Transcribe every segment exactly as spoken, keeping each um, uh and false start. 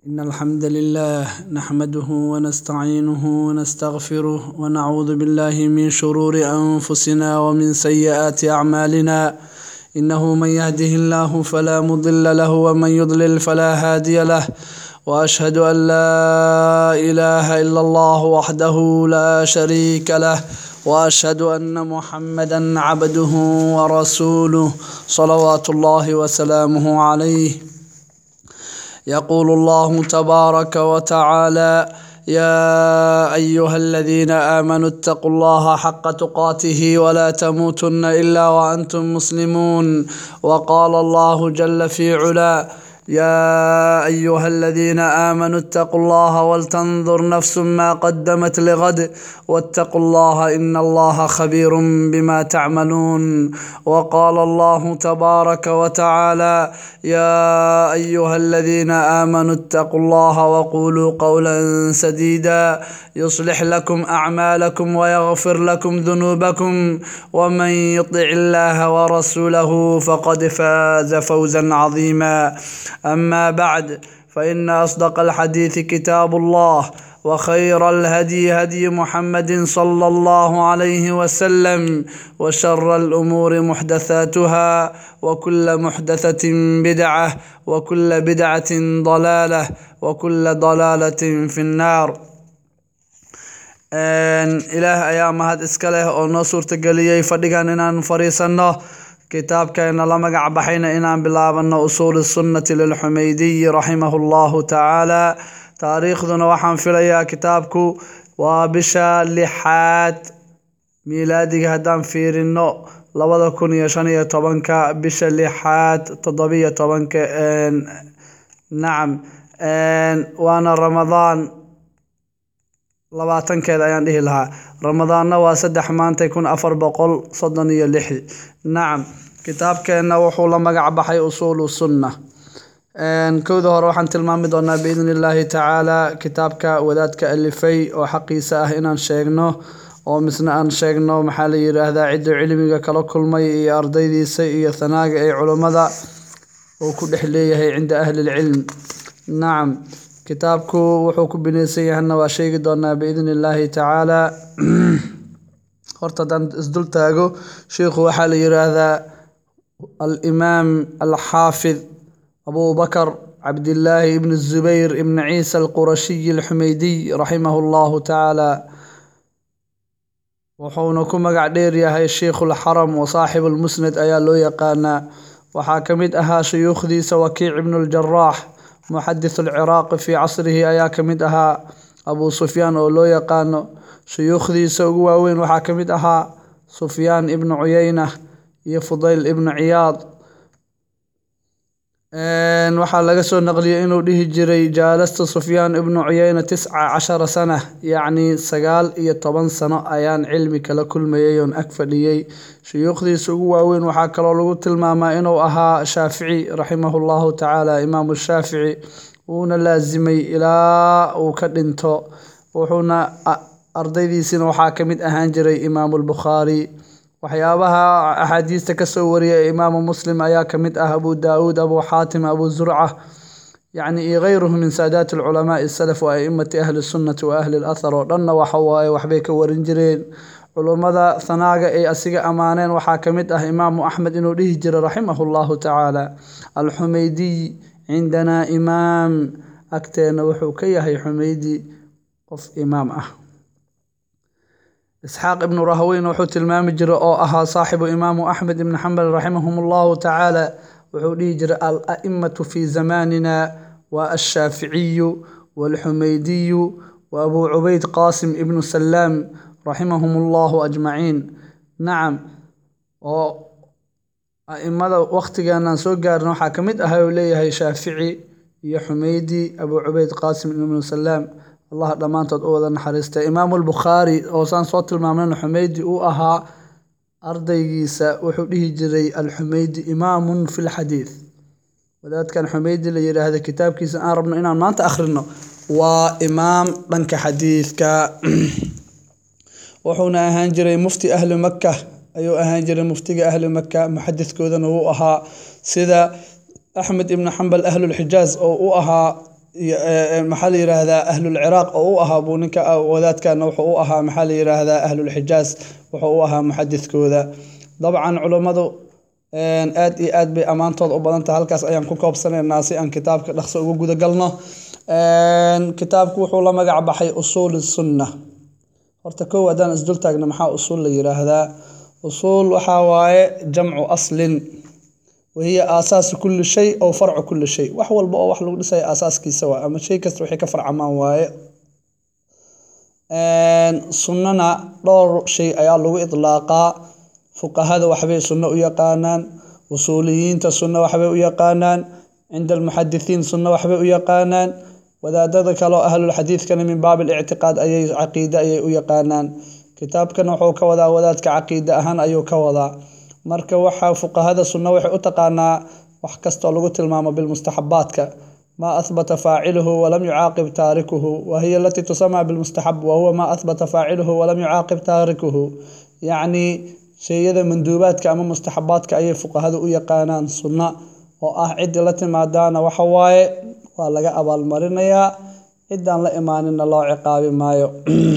إن الحمد لله نحمده ونستعينه ونستغفره ونعوذ بالله من شرور أنفسنا ومن سيئات أعمالنا. إنه من يهده الله فلا مضل له ومن يضلل فلا هادي له، وأشهد أن لا إله إلا الله وحده لا شريك له، وأشهد أن محمدا عبده ورسوله صلوات الله وسلامه عليه. يقول الله تبارك وتعالى: يا أيها الذين آمنوا اتقوا الله حق تقاته ولا تموتن إلا وأنتم مسلمون. وقال الله جل في علا: يا أيها الذين آمنوا اتقوا الله ولتنظر نفس ما قدمت لغد واتقوا الله إن الله خبير بما تعملون. وقال الله تبارك وتعالى: يا أيها الذين آمنوا اتقوا الله وقولوا قولا سديدا يصلح لكم أعمالكم ويغفر لكم ذنوبكم، ومن يطع الله ورسوله فقد فاز فوزا عظيما. أما بعد، فإن أصدق الحديث كتاب الله، وخير الهدي هدي محمد صلى الله عليه وسلم، وشر الأمور محدثاتها، وكل محدثة بدعة، وكل بدعة ضلالة، وكل ضلالة في النار. إله أيام هاد إسكاله أو نصور تقليي فدقان إنان فريسانه kitaabkeena la magac baxayna inaan bilaabano usuul sunnati lilxumaydiyi raximahullahu tacaala. taariikhduna waxaan filayaa kitaabku waa bisha lixaad miilaadiga haddaan fiirino labada kun iyo shan iyo tobanka bisha lixaad toddobiyo tobanka nacam waana ramadaan labaatankeeda ayaan dhihi lahaa. ramadaanna waa saddex maantay kun afar boqol soddon iyo lix. nacam kitaabkeenna wuxuu la magac baxay usuulu sunna. kowda hore waxaan tilmaami doonaa biidni illaahi tacaala kitaabka wadaadka alifay oo xaqiisa ah inaan sheegno, oo misna aan sheegno maxaa la yidhaahdaa ciddu cilmiga kala kulmay iyo ardaydiisa iyo thanaaga ee culummada uu ku dhex leeyahay cinda ahli lcilm. nacam kitaabku wuxuu ku binaysan yahayna waa sheegi doonaa biidni illaahi tacaala. horta haddaan isdul taago, sheikhu waxaa la yidhaahdaa alimaam alxaafid abubakar cabdillaahi ibn zubayr ibn ciisa alqurashiyi alxumaydiy raximahu llahu tacaala. wuxuuna ku magac dheer yahay sheikhuulxaram wa saaxibu lmusnad ayaa loo yaqaanaa. waxaa ka mid ahaa shuyuukhdiisa wakiic ibnu ljaraax muxadith alciraaqi fii casrihi ayaa ka mid ahaa. abu sufyaan oo loo yaqaano shuyuukhdiisa ugu waaweyn waxaa ka mid ahaa sufyaan ibnu cuyayna iyo fudayl ibnu ciyaad. waxaa laga soo naqliyey inuu dhihi jiray jaalasta sufyaan ibnu cuyayna tisca cashara sana, yacni sagaal iyo toban sano ayaan cilmi kala kulmayay oon ag fadhiyey. shuyuukhdiisa ugu waaweyn waxaa kaloo lagu tilmaamaa inuu ahaa shaafici raximahu llahu tacaala, imaamu shaafici, wuuna laasimay ilaa uu ka dhinto. wuxuuna ardaydiisina waxaa ka mid ahaan jiray imaamu lbukhaari. waxyaabaha axaadiista ka soo wariyay ee imaamu muslim ayaa ka mid ah abu daawuud, abu xaatim, abu zurca, yacni iyo kayruhu min saadaati alculamaai salaf wa a'immati ahli sunnati wa ahli lathar oo dhanna waxa waaye waxbay ka warin jireen. culummada thanaaga ay asiga ammaaneen waxaa ka mid ah imaamu axmed inuu dhihi jiray raximahu llahu tacaala: alxumaydiy cindanaa imaam, agteena wuxuu ka yahay xumaydi qof imaam ah. isxaaq ibnu rahweyn wuxuu tilmaami jiray oo ahaa saaxibu imaamu axmed ibni xambal raximahum llahu tacaala, wuxuu dhihi jiray al-a'immatu fii zamanina wa ashaaficiyu waalxumaydiyu wa abu cubayd qaasim ibnu salaam raximahum allahu ajmaciin. nacam oo a'immada waqtigeenaan soo gaarna waxaa ka mid ahay uu leeyahay shaafici iyo xumaydi, abu cubayd qaasim ibnu salaam, allah dhammaantood u wada naxariistay. imaamu lbukhaari oo saan soo tilmaamnayna xumaydi uu ahaa ardaygiisa, wuxuu dhihi jiray alxumaydi imaamun fi lxadiid. wadaadkan xumaydi la yidhaahda kitaabkiisa aan rabno inaan maanta akhrino waa imaam dhanka xadiidka. wuxuuna ahaan jiray mufti ahli maka, ayuu ahaan jiray muftiga ahli maka, muxadidkoodana wuu ahaa sida axmed ibnu xambal ahlulxijaaz oo u ahaa محل يراهدا أهل العراق أو أها بونك وذات كان وحو أها محل يراهدا أهل الحجاز وحو أها محدث كوذا طبعا علماء آد إي آد بأمانتود وبدنت هالكاس أيام كوكب سنة الناس أن كتاب لخص وجود قلنا كتاب كوحو لما قاعد بحي أصول السنة ارتكوا ودان أسدل تاجنا محا أصول يراهدا أصول وحواي جمع أصل وهي أساس كل شيء أو فرع كل شيء وحول بقى وحلو لسه أساس كي سواء أما شيء كستروحي كفرع ما واي سننا دور شيء أيا لو إطلاقا فقهاء وحبي سنة ويقانان وصوليين تسنة وحبي ويقانان عند المحدثين سنة وحبي ويقانان وذا ذلك لو أهل الحديث كان من باب الاعتقاد أي عقيدة أي ويقانان كتاب كان وحو كوذا وذات كعقيدة أهان أيو كوذا marka waxa fuqahada sunna waxay u taqaanaa wax kasto lagu tilmaamo bil mustahabbaadka ma athbata fa'iluhu wa lam yu'aqib tarikuhu wa hiya allati tusamma bil mustahab wa huwa ma athbata fa'iluhu wa lam yu'aqib tarikuhu yani shayada manduubaadka ama mustahabbaadka ay fuqahada u yaqaanaan sunna oo ah cid la timaadana waxa waaye waa laga abaal marinaya cidan la iimaanina loo ciqaabi maayo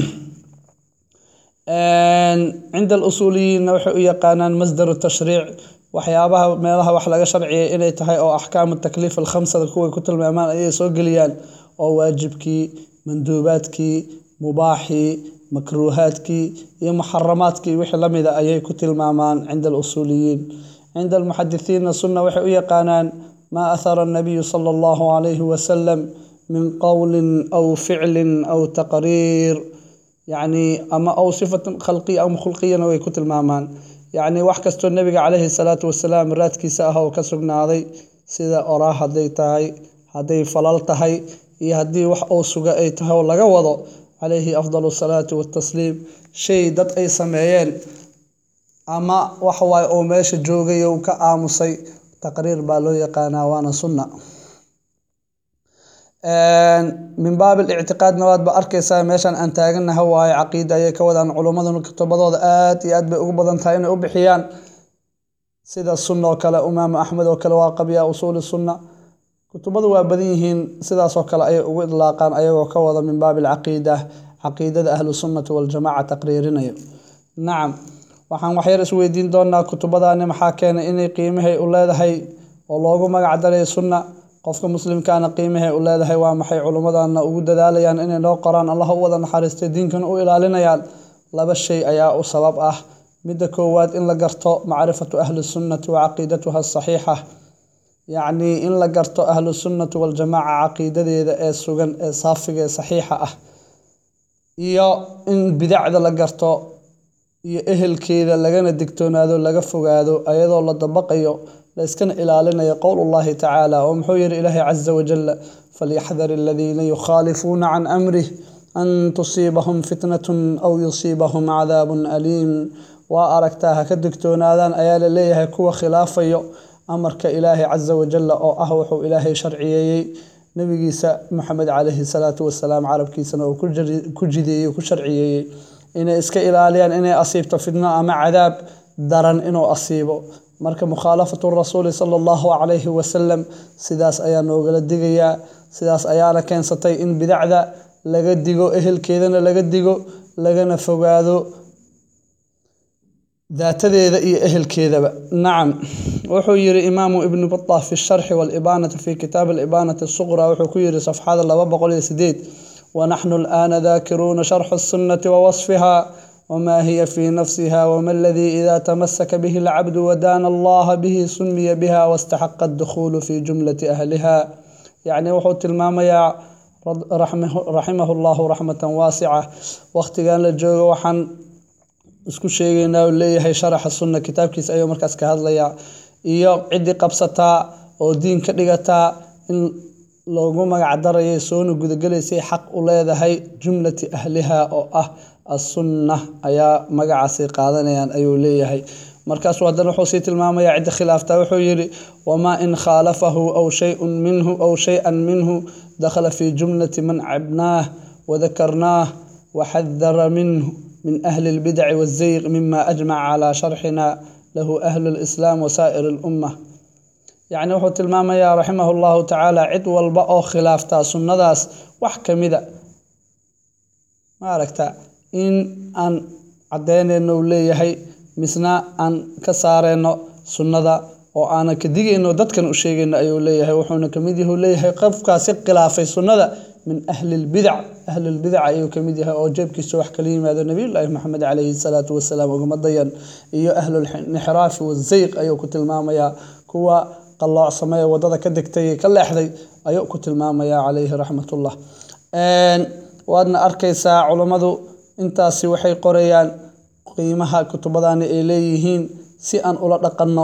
عند الأصوليين وحي يقانان مصدر التشريع وحيابها ميلها وحلقة شرعية إلي تهي أو أحكام التكليف الخمسة الكوي كتل مأمان أي سوقليان أو واجبكي مندوباتكي مباحي مكروهاتكي يا محرماتكي وحي لمدة أي كتل مأمان عند الأصوليين عند المحدثين السنة وحي يقانان ما أثر النبي صلى الله عليه وسلم من قول أو فعل أو تقرير يعني أما أو صفة خلقية أو خلقية نوي كتل مامان يعني وحكستو النبي عليه الصلاة والسلام راتكي ساها وكسرنا هذي سيدا أراه هذي تاي هذي فلالتهي يهدي وح أو سجاء أي تها ولا جوضه عليه أفضل الصلاة والتسليم شيء دت أي سمعين أما وحواي أو ماشي جوجي وكأمسي تقرير بالو يقانا وانا سنة من باب الاعتقاد نواد بأركيسا ميشان أن تاغن هواي عقيدة يكودان علومدن كتبضود آت ياد بأقبضان تاين أبحيان سيدا السنة وكلا أمام أحمد وكلا واقبيا أصول السنة كتبضوا وابديهين سيدا سوكلا أي إطلاقان أي وكوضا من باب العقيدة عقيدة أهل السنة والجماعة تقريرين نعم وحان وحير اسويدين دونا كتبضان محاكين إني قيمه أولادهي والله مقعد لي السنة qofka muslimkaana qiimaha u leedahay waa maxay culimadana ugu dadaalayaan inay loo qoraan Allah wada naxariisto diinkan u ilaalinayaan laba shay ayaa u sabab ah midda koowaad in la garto macrifatu ahli sunnah wa aqeedatuha saxiixa yani in la garto ahli sunnah wal jamaa aqeedadeeda ee sugan ee saafiga ee saxiixa ah iyo in bidacda la garto iyo ehelkeeda lagana digtoonaado laga fogaado ayadoo la dabaqayo لسكن إلى لنا يقول الله تعالى ومحير إله عز وجل فليحذر الذين يخالفون عن أمره أن تصيبهم فتنة أو يصيبهم عذاب أليم وأركتها كدكتون هذا أيال ليه كو خلافي أمرك إله عز وجل أو أهوح إله شرعي نبي محمد عليه الصلاة والسلام عرب كيسنا وكل جدي وكل شرعي إن إسك إلى لين إن أصيبت فتنة مع عذاب درن إنه أصيبه marka mukhalafatu rasuul sallallahu alayhi wa sallam sidaas ayaa noogala digaya sidaas ayaana keensatay in bidacda laga digo ehelkeedana laga digo lagana fogaado daatadeeda iyo ehelkeedaba nacam wuxuu yiri imaamu ibn battah fi sharh wal ibanah fi kitab al ibanah as-sughra wuxuu ku yiri safxada laba boqol iyo sideed wa nahnu al-ana dhakiruna sharh as-sunnah wa wasfiha وما هي في نفسها وما الذي إذا تمسك به العبد ودان الله به سمي بها واستحق الدخول في جملة أهلها يعني وحوت الماما يا رحمه, رحمه الله رحمة واسعة وقت قال الجو وحن اسكو شيغينا وليه شرح السنة كتاب كيس أيو مركز كهذا يا إيو عدي قبستا أو دين كدغتا إن لوغو مغعدريي سونو غدغليسي حق وليدهي جملة أهلها أو أه السنة أيا مقعسي قادنيان أيو ليهي مركز ودن وحوسيت الماما يعد خلافته وحيري وما إن خالفه أو شيء منه أو شيئا منه دخل في جملة من عبناه وذكرناه وحذر منه من أهل البدع والزيغ مما أجمع على شرحنا له أهل الإسلام وسائر الأمة يعني wuxuu tilmaamayaa raximahullahu tacaala cid walba oo khilaafta sunnadaas wax kamida ma aragta in aan cadeynayno leeyahay misna aan ka saareyno sunnada oo aan ka digayno dadkan u sheegayno ayuu leeyahay wuxuuna kamid yahay leeyahay qofkaasi khilaafay sunnada min ahli albid'a ahli albid'a ayuu kamid yahay oo jeebkiisa wax kala yimaado nabiyullaahi maxamed calayhi salaatu wasalaam uga madayan iyo ahli al-inhiraaf wa zayq ayuu ku tilmaamayaa kuwa qalooc sameeyo wadada ka degtay ka leexday ayuu ku tilmaamayaa calayhi raxmatullah een waadna arkaysaa culimadu intaasi waxay qorayaan qiimaha kutubadani ay leeyihiin si aan ula dhaqanno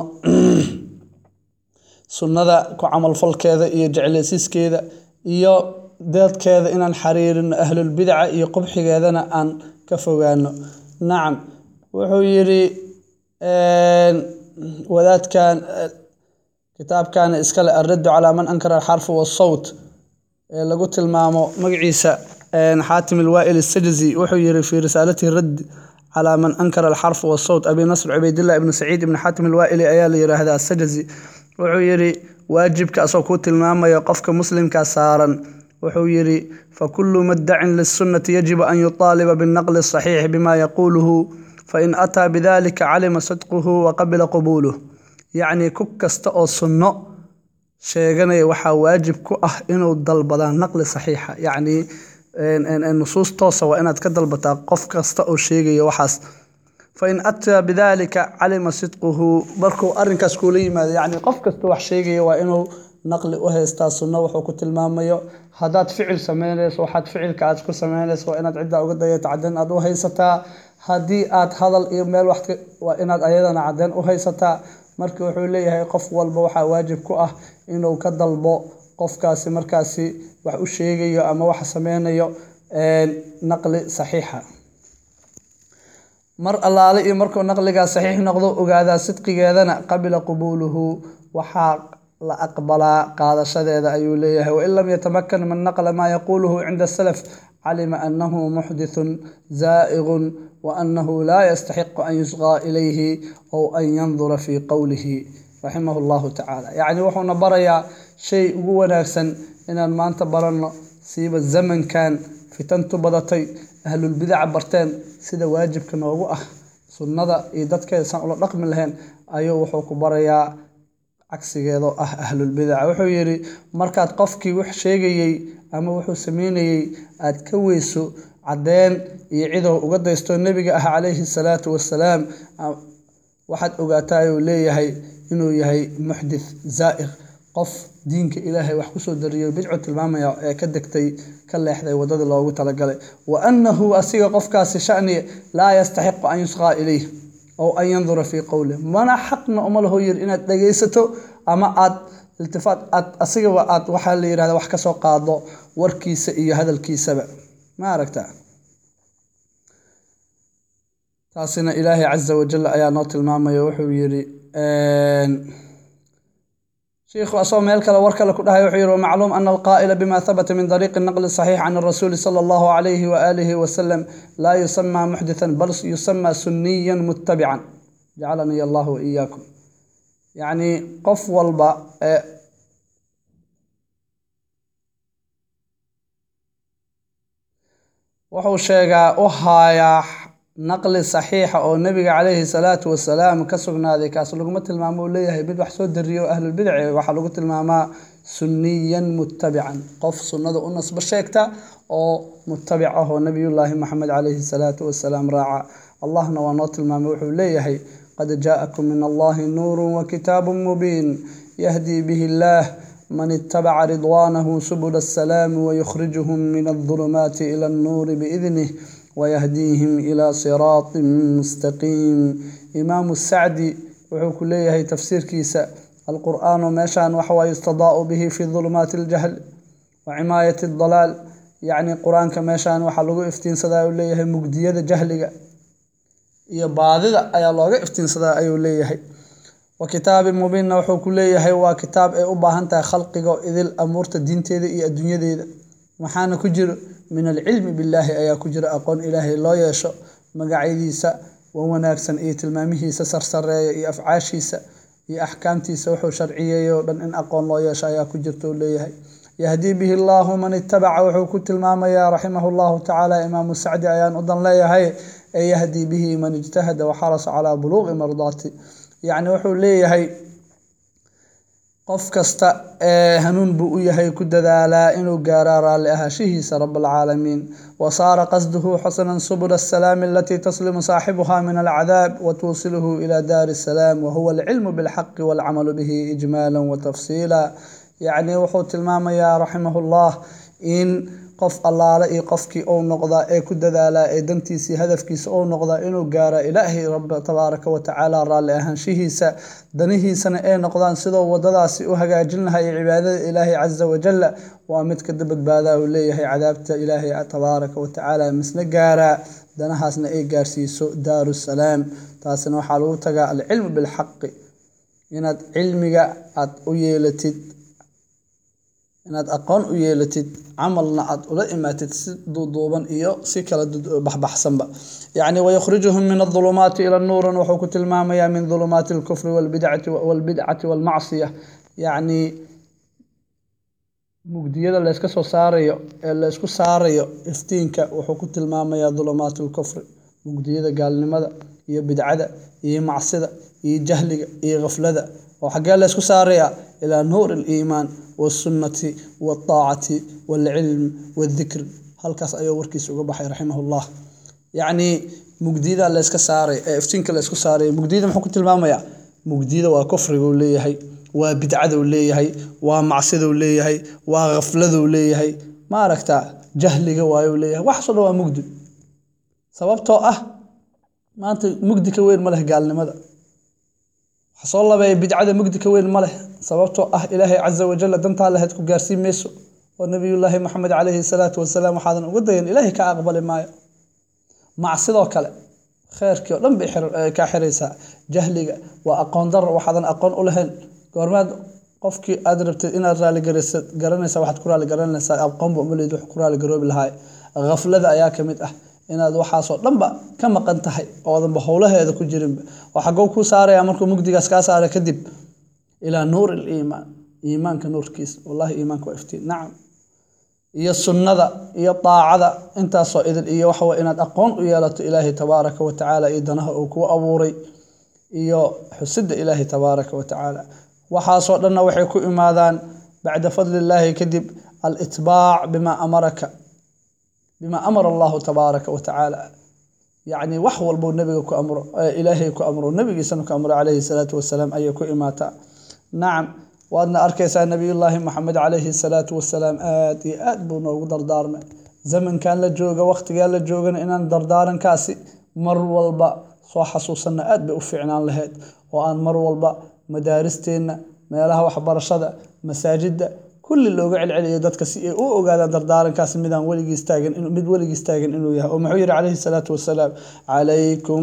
sunnada ku camal falkeeda iyo jeclaysiiskeeda iyo dadkeeda inaan xariirin ahlul bid'a iyo qubxigeedana aan ka fogaano nacam wuxuu yiri een wadaadkan kitaabkan iskale ar-radd ala man ankara al-harf wa as-sawt lagu tilmaamo magaciisa een Hatim al-Wa'il as-Sajzi wuxuu yiri fi risalatihi ar-radd ala man ankara al-harf wa as-sawt Abi Nasr Ubaydillah ibn Sa'id ibn Hatim al-Wa'il ayaa la yiraahdaa as-Sajzi wuxuu yiri waajibka asoo ku tilmaamayo qofka muslimka saaran wuxuu yiri fa kullu mudda'in lis-sunnati yajibu an yutaliba bin-naql as-sahih bima yaquluhu fa in ata bidhalika 'alima sidquhu wa qabila qabuluhu يعني كوك كستا أو سنة شيغاني waxa waajib ku ah inuu dalbada naqli saxiixa yani in nusus toosa waa inaad ka dalbataa qof kasta oo sheegayo waxaas fa in atta bidalika alima sidquhu markuu arinkaas ku leeyimaado yani qof kasta wax sheegayo waa inuu naqli u haystaa sunno wuxuu ku tilmaamayo hadaad ficil sameynayso waxaad ficilka aad ku sameynayso waa inaad cidda uga dayato cadan aad u haysataa hadii aad hadal iyo meel wax waa inaad ayadana cadan u haysataa marka wuxuu leeyahay qof walba waxa waajib ku ah inuu ka dalbo qofkaasi markaasi wax u sheegayo ama wax sameynayo ee naqli saxiixa mar allaale iyo markuu naqliga saxiix noqdo ogaada sidqigeedana qabila qabuluhu waxa la aqbala qaadashadeeda ayuu leeyahay wa illam yatamakkan min naqla ma yaquluhu 'inda salaf alima annahu muhdithun za'ighun وأنه لا يستحق أن يصغى إليه أو أن ينظر في قوله رحمه الله تعالى يعني وحنا بريا شيء هو نفسا إن ما أنت برنا سيب الزمن كان في تنتبضتي أهل البدع برتين سيدا واجب كنا وقوة سنة إيدات كي سنقول رقم لهن أيو وحوك بريا عكس جيدو أهل البدع وحو يري مركات قفكي وح شيء أما وحو سميني أتكويسو عدين يعيده وقد يستوى النبي عليه الصلاة والسلام واحد أقاتاي وليه إنه يهي محدث زائغ قف دينك إلهي وحكسو دريو بدعو تلماما كدكتي كلا يحدي ودد الله وتلقى وأنه أسيق قف كاسي شأني لا يستحق أن يصغى إليه أو أن ينظر في قوله مانا حقنا أماله ير إنه دقيسته أما أد التفات أد أسيق وأد وحال يرى وحكسو قاضو وركيس إيه هذا الكيسبة ما أركتها تاسنا إلهي عز وجل أيا نوت الماما يوحي ويري شيخ أصوم ميلك لورك لكلها يحير ومعلوم أن القائل بما ثبت من طريق النقل الصحيح عن الرسول صلى الله عليه وآله وسلم لا يسمى محدثا بل يسمى سنيا متبعا جعلني الله وإياكم يعني قف والبا وحو شيغا أهايا نقل صحيح أو النبي عليه الصلاة والسلام كسرنا ذي كسر لقمة المعمول ليه بدو حسود الريو أهل البدع وحلقة المعمى سنيا متبعا قف سنة أنس بشيكتا أو متبعه نبي الله محمد عليه الصلاة والسلام راعى الله نوانات المعمول ليه قد جاءكم من الله نور وكتاب مبين يهدي به الله من اتبع رضوانه سبل السلام ويخرجهم من الظلمات إلى النور بإذنه ويهديهم إلى صراط مستقيم إمام السعدي وحكو ليه تفسير كيسا القرآن ماشان وحوى يستضاء به في ظلمات الجهل وعماية الضلال يعني القرآن كماشان وحلقو افتين صدا ليه مقدية جهلك يبادد أي الله افتين صدا أي ليه وكتاب مبين وحكو ليه وكتاب أي أباهنتا خلقه إذ الأمور الدين تيدي إي الدنيا دي محانا كجر من العلم بالله أيا كجر أقون إلهي الله يشاء مقاعديسا ووناكسن إي تلماميهيسا سرسرية إي أفعاشيسا iyo axkaamtiisa wuxuu sharciyeeyay oo dhan in aqoon loo yeesho ayaa ku jirta uu leeyahay yahdii bihi allahu man ittabaca wuxuu ku tilmaamayaa raximahu llahu tacaala imaamu sacdi ayaan udan leeyahay ee yahdii bihi man ijtahada waxarasa calaa buluuqi mardaati yacni wuxuu leeyahay qof kasta ee hanuun buu u yahay ku dadaalaa inuu gaaro raalli ahaashihiisa rabbilcaalamiin wasaara qasduhu xasanan subula asalaami alatii taslimu saaxibuha min alcadaab watuusiluhu ila daari asalaam wahuwa alcilmu bilxaqi waalcamalu bihi ijmaalan watafsiila yacni wuxuu tilmaamayaa raximahullah in qof allaale iyo qofkii uu noqdaa ee ku dadaalaa ee dantiisii hadafkiisa uu noqdaa inuu gaaro ilaahay rabbi tabaaraka wa tacaala raalli ahaanshihiisa danihiisana ay noqdaan sidoo wadadaasi u hagaajin lahaa cibaadada ilaahay caza wajalla waa mid ka badbaadaa uu leeyahay cadaabta ilaahay tabaaraka wa tacaala misna gaara danahaasna ay gaarsiiso daaru salaam taasina waxaa lagu tagaa alcilmu bilxaqi inaad cilmiga aad u yeelatid inaad aqoon u yeelatid camalna aad ula imaatid si duuduuban iyo si kala baxbaxsanba yacni wayakhrijuhum min adulumaati ila nuuran wuxuu ku tilmaamayaa min dulumaati alkufri walbidcati walbidcati walmacsiya yacni mugdiyada la iska soo saarayo ee la isku saarayo iftiinka wuxuu ku tilmaamayaa dulumaati alkufri mugdiyada gaalnimada iyo bidcada iyo macsida iyo jahliga iyo ghaflada oo xagee la isku saarayaa ilaa nuur aliimaan والسنة والطاعة والعلم والذكر هل كاس أيو وركيس وقبحي رحمه الله يعني مجديدة اللي اسك ساري افتينك اللي اسك ساري مجديدة محكو تلماميا مجديدة وكفر وليه هي وبدعة وليه هي ومعصية وليه هي وغفلة وليه هي ما ركتا جهل جواي وليه وحصل هو مجدي سببته أه ما أنت مجدي كوين مله قال لماذا حصل الله بي بدعة مجدي كوين مله sababtoo ah ilaahay caza wajalla dantaa lahayd ku gaarsiin mayso oo nabiyullaahi maxamed calayhi salaatu wasalaam waxaadan uga dayan ilaahay ka aqbali maayo macsidoo kale khayrkii oo dhan bay ka xiraysaa jahliga waa aqoon dar waxaadan aqoon u lahayn goormaad qofkii aad rabtid inaad raali garanaysa waxaad ku raali garanaysaa aqoon buu umaleed wax ku raali garoobi lahaay ghaflada ayaa ka mid ah inaad waxaasoo dhanba ka maqan tahay oodanba howlaheeda ku jirinba waxa gow ku saaraya markuu mugdigaas ka saara kadib إلى نور الإيمان إيمانك نور كيس والله إيمانك وإفتين نعم إيا السنة إيا الطاعة أنت صائد إيا وحوى إن أقون إيا إلهي تبارك وتعالى إيدنه أوكو أبوري إيا حسد إلهي تبارك وتعالى وحاصل لنا وحيكو إماذان بعد فضل الله كذب الإتباع بما أمرك بما أمر الله تبارك وتعالى يعني وحوى البو النبي كأمر إلهي كأمر النبي سنة كأمر عليه الصلاة والسلام أيكو إماتا نعم وأن أركيس نبي الله محمد عليه الصلاة والسلام آتي آتبونا ودردارنا زمن كان لجوغا وقت قال لجوغا إنان دردارا كاسي مر والبا صو حسوسنا آتبي أفعنا لهاد وأن مر والبا مدارستين ما لها وحبر الشدى مساجد كل اللي وقع العلي يدد كسي أو قال دردارا كاسي ميدان ولي يستاجن إنه مد ولي يستاجن إنه يها ومحير عليه الصلاة والسلام عليكم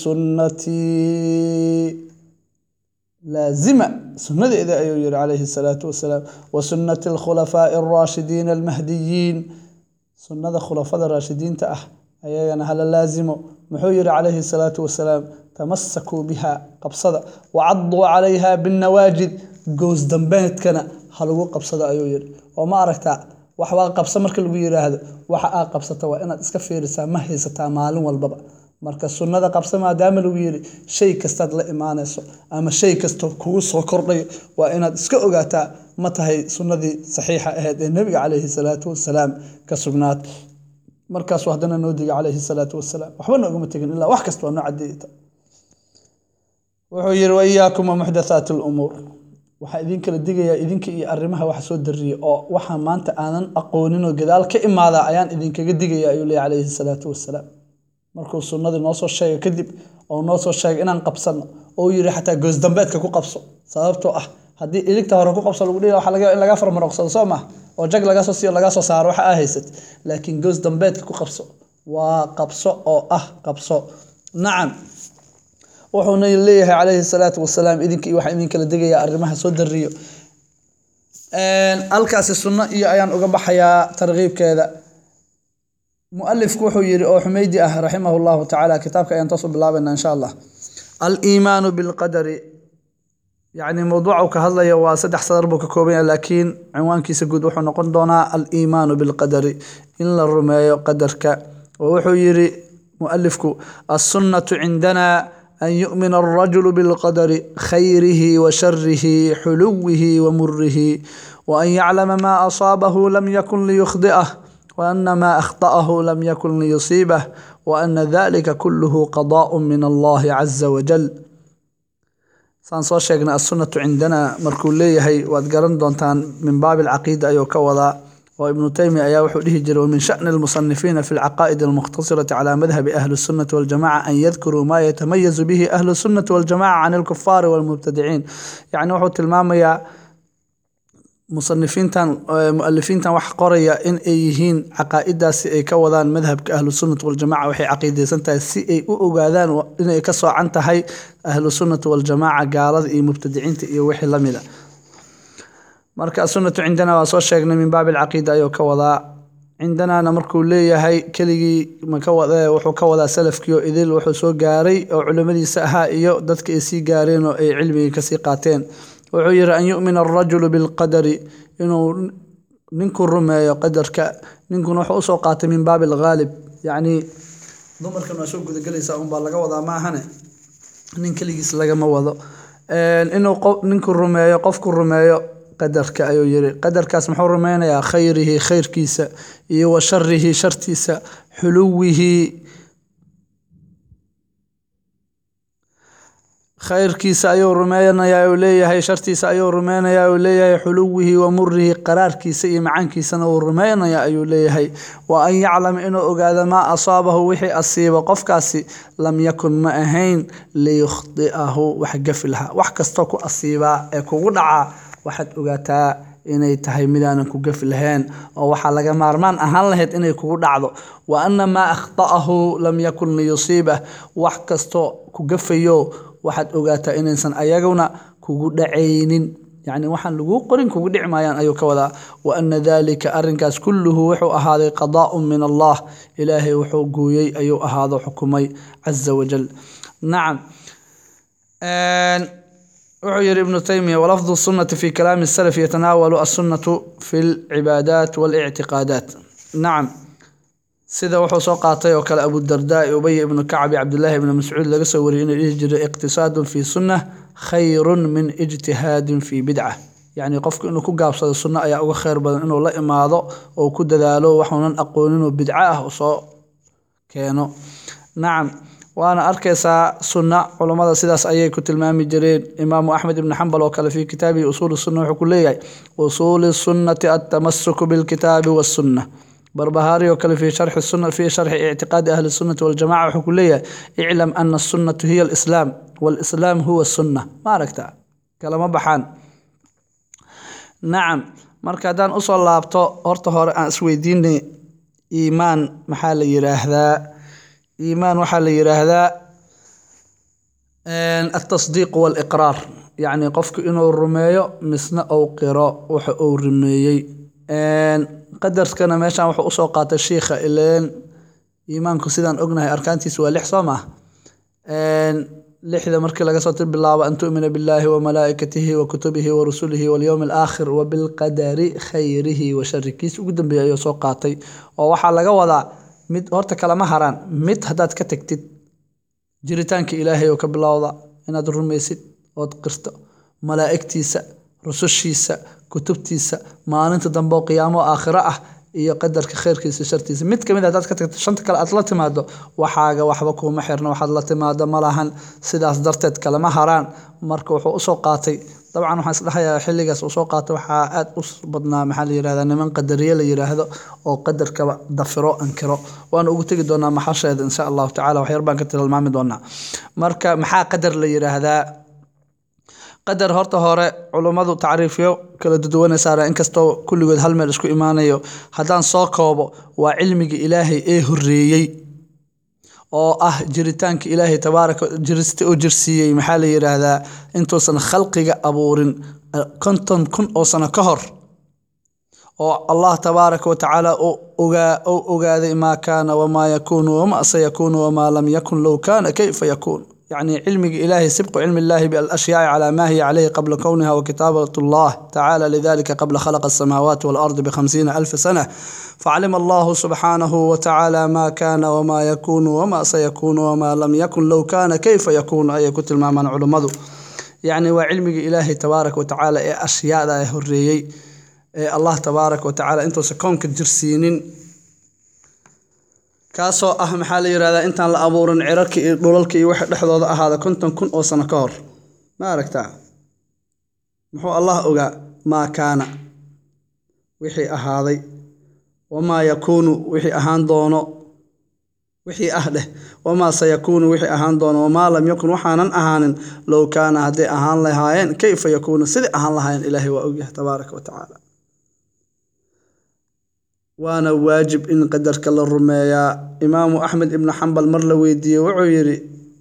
بسنتي لازمة سنة إذا أيوير عليه الصلاة والسلام وسنة الخلفاء الراشدين المهديين سنة الخلفاء الراشدين تأه أيانا هلا لازمه محير عليه الصلاة والسلام تمسكوا بها قبصدا وعضوا عليها بالنواجد جوز دنبات كان هلو قبصدا أيوير وما أركتا وحوا قبصة مركل وير هذا وحا قبصة وإن إسكفير سامه ستعمالون والبابا marka sunnada qabsa maadaama lagu yiri shay kasta la iimaanayso ama shay kasta kugu soo kordhay waa inaad iska ogaataa ma tahay sunnadii saxiixa ahayd ee nabiga calayhi salaatu wasalaam ka sugnaad markaas wahdana noodiga calayhi salaatu wasalaam waxba nooguma tagin ilaa wax kasta waa noo cadeeyta wuxuu yiri wayaakum muhdathaat al-umur waxa idin kala digaya idinka iyo arrimaha wax soo dariyo oo waxa maanta aanan aqoonin oo gadaal ka imaada ayaan idin kaga digaya ayuu leeyahay calayhi salaatu wasalaam markuu sunnada noo soo sheegay kadib oo noo soo sheegay inaan qabsano oo yiri xataa goos dambeedka ku qabso sababtoo ah hadii iligta hore ku qabso lagu dhigay waxa laga in laga farmaroqsado Soomaa oo jag laga soo siiyo laga soo saaro waxa ay haysat laakiin goos dambeedka ku qabso waa qabso oo ah qabso nacam wuxuuna leeyahay calayhi salaatu wasalaam idinka iyo waxa idin kala digaya arrimaha soo dariyo een alkaasi sunna iyo ayaan uga baxayaa tarqiibkeeda مؤلف كوحو يري أو حميدي أه رحمه الله تعالى كتابك ينتصب بالله إن شاء الله الإيمان بالقدر يعني موضوعه كهذا يوا سدح صدر بك كوبين لكن عنوان كيس جود وحنا نقدنا الإيمان بالقدر إلا الرماية قدرك ووحو يري مؤلفك السنة عندنا أن يؤمن الرجل بالقدر خيره وشره حلوه ومره وأن يعلم ما أصابه لم يكن ليخطئه وأن ما أخطأه لم يكن ليصيبه وأن ذلك كله قضاء من الله عز وجل. سان soo sheegnay as-sunnatu cindana markuu leeyahay waad garan doontaan min baab al-aqeeda ayuu ka wadaa oo ibn taymiyyah ayaa wuxuu dhihi jiray min sha'n al-musannifin fi al-aqaid al-mukhtasirah ala madhhab ahli as-sunnah wal jama'ah an yadhkuru ma yatamayyazu bihi ahli as-sunnah wal jama'ah 'an al-kuffar wal mubtadi'in yani wuxuu tilmaamayaa مصنفينتان مؤلفينتان wax qoraya in ay yihiin aqaaidaasi ay ka wadaan madhabka ahlus sunnah wal jamaa waxay aqeedeysan tahay si ay u ogaadaan inay ka soocan tahay ahlus sunnah wal jamaa gaalada iyo mubtadicinta iyo wixii lamida marka sunnatu cindana waa soo sheegnay min baab al-aqeeda ayo ka wadaa cindana markuu leeyahay kaligi ma ka wadaa wuxuu ka wadaa salafkiyo idil wuxuu soo gaaray oo culimadiisa ahaa iyo dadka ay si gaareen oo ay cilmiga ka sii qaateen وعير أن يؤمن الرجل بالقدر إنه ننكر رمي قدرك ننكر نحوس وقات من باب الغالب يعني ضمر كانوا أشوف كذا جلسة أم بالله وضع ما هنا ننكر ليس لقى ما وضع إنه ننكر رمي قفك الرمي قدرك أيو يري قدرك اسمه رمينا يا خيره خير كيسة وشره شر كيسة حلوه خير كيس أيو رمينا يا ولي هاي شرتيس أيو رمينا يا ولي حلوه ومره قرار كيس معان كيسنا ورمينا يا أيو لي هاي وأن يعلم إنه أجاد ما أصابه وحي أصيب قفكاسي لم يكن مأهين ليخطئه وحقف لها وحكستوكو أصيبا يكو ودعا وحد أجاتا inay tahay midaan ku gaf lahayn oo waxa laga maarmaan ahaan lahayd inay kugu dhacdo wa anna ma akhtaahu lam yakun liyusiba wax kasto ku gafayo waxaad ogaataa inaysan ayaguna kugu dhaceynin yani waxaan lagu qorin kugu dhicmayaan ayuu ka wadaa wa anna dhalika arrinkaas kulluhu wuxuu ahaaday qadaa'un min Allah ilaahay wuxuu gooyay ayuu ahaado xukumay azza wajal na'am وعير ابن تيمية ولفظ السنة في كلام السلف يتناول السنة في العبادات والاعتقادات نعم سيدا وحو سوقاتي وكال أبو الدرداء أبي بن كعب عبد الله بن مسعود لقصة ورين يجري اقتصاد في سنة خير من اجتهاد في بدعة يعني قفك إنه كو قابصة السنة أي أو خير بدن إنه لا إماضة أو كو دلالو وحونا أقول إنه بدعة وصو كانوا نعم وأنا أركيسا سنة علماء سيداس أيي كتل مامي جرين إمام أحمد بن حنبل وكال في كتابه أصول السنة وحكوليه أصول السنة التمسك بالكتاب والسنة بربهاري وكال في شرح السنة في شرح اعتقاد أهل السنة والجماعة وحكوليه اعلم أن السنة هي الإسلام والإسلام هو السنة ما ركتا كلام بحان نعم مركادان أصول لابطو أرطهور أسويديني إيمان محال يراهذا إيمان وحال يراهذا التصديق والإقرار يعني قفك إنه الرمية مسنا أو قراء وحو الرميي قدر كان ماشان وحو أسوقات الشيخة إلين إيمانكو سيدان أغنى أركانتي سوى لحصامة لحظة مركي لغا صوت بالله وأن تؤمن بالله وملائكته وكتبه ورسله واليوم الآخر وبالقدر خيره وشره كيس وقدم بي أيو سوقاتي ووحا لغا وضع mid horta kala ma haraan mid hadaad ka tagtid jiritaanka ilaahay oo ka bilowda inaad rumaysid oo qirto malaa'iktiisa rusushiisa kutubtiisa maalinta dambe oo qiyaamo aakhira ah iyo qadarka khayrkiisa shartiisa mid kamid ah hadaad ka tagtid shanta kale aad la timaado waxaaga waxba kuma xirna waxaad la timaado malahan sidaas darteed kala ma haraan marka wuxuu u soo qaatay طبعا waxaan isdhahayaa xilligaas uu soo qaato waxa aad u badnaa maxaa la yiraahdaa niman qadariye la yiraahdo oo qadarka dafiro ankiro waan ugu tagi doonaa maxasheeda insha Allah taala wax yar baan ka tilmaami doonaa marka maxaa qadar la yiraahdaa qadar horta hore culimadu taariifiyo kala duwan saara inkastoo kulligood hal meel isku imaanayo hadaan soo koobo waa cilmiga Ilaahay ee horeeyay oo ah jiritaanka Ilaahay tabaaraka jirista oo jirsiyay maxaa la yiraahdaa intuusan khalqiga abuurin konton kun oo sano ka hor oo Allah tabaaraka wa taala ogaa ogaaday ma kaana wa ma yakunu wa ma sayakunu wa ma lam yakun law kaana kayfa yakun يعني علم إلهي سبق علم الله بالأشياء على ما هي عليه قبل كونها وكتابة الله تعالى لذلك قبل خلق السماوات والأرض بخمسين ألف سنة. فعلم الله سبحانه وتعالى ما كان وما يكون وما سيكون وما لم يكن لو كان كيف يكون أي كتل ما من علمه. يعني وعلم إلهي تبارك وتعالى أشياء لا يهريي الله تبارك وتعالى أنتو سكون كجرسينين kaasoo ah maxaa la yiraahdaa intaan la abuurin cirarka iyo dhulalka iyo wax dhexdooda ahaada konton kun oo sano ka hor ma aragtaa muxuu Allah ogaa ma kaana wixii ahaaday wama yakunu wixii ahaan doono wixii ah dheh wama sayakunu wixii ahaan doono wama lam yakun waxaanan ahaanin law kaana hadii ahaan lahaayeen kayfa yakunu sidii ahaan lahaayeen Ilaahay waa ogyahay tabaaraka wa tacaala. وانا واجب إن قدر كلا الرمايا إمام أحمد ابن حنبل مر لويدي وعيري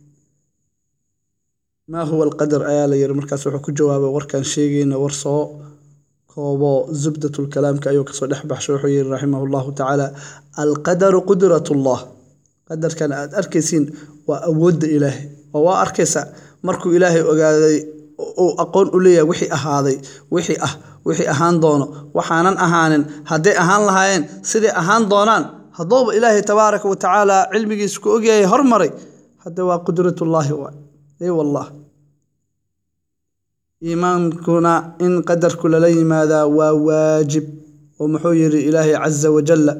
ما هو القدر آيالا يري مركز وحكو جوابه وركان شيغين ورصو كوبو زبدة الكلام كأيو كسو دحبح شوحي رحمه الله تعالى. القدر قدرة الله قدر كان أركسين وأود إلهي ووا أركسا مركو إلهي أقول أوليا وحي أهاضي وحي أه wixii ahaan doono waxaanan ahaanin haday ahaan lahaayeen sidii ahaan doonaan hadooba Ilaahay tabaaraka wa tacaala cilmigiisa ku ogyahay hormaray hada waa qudratullaahi wa ay wallah iimaankuna in qadarku la yimaada waa waajib oo muxuu yiri Ilaahay azza wa jalla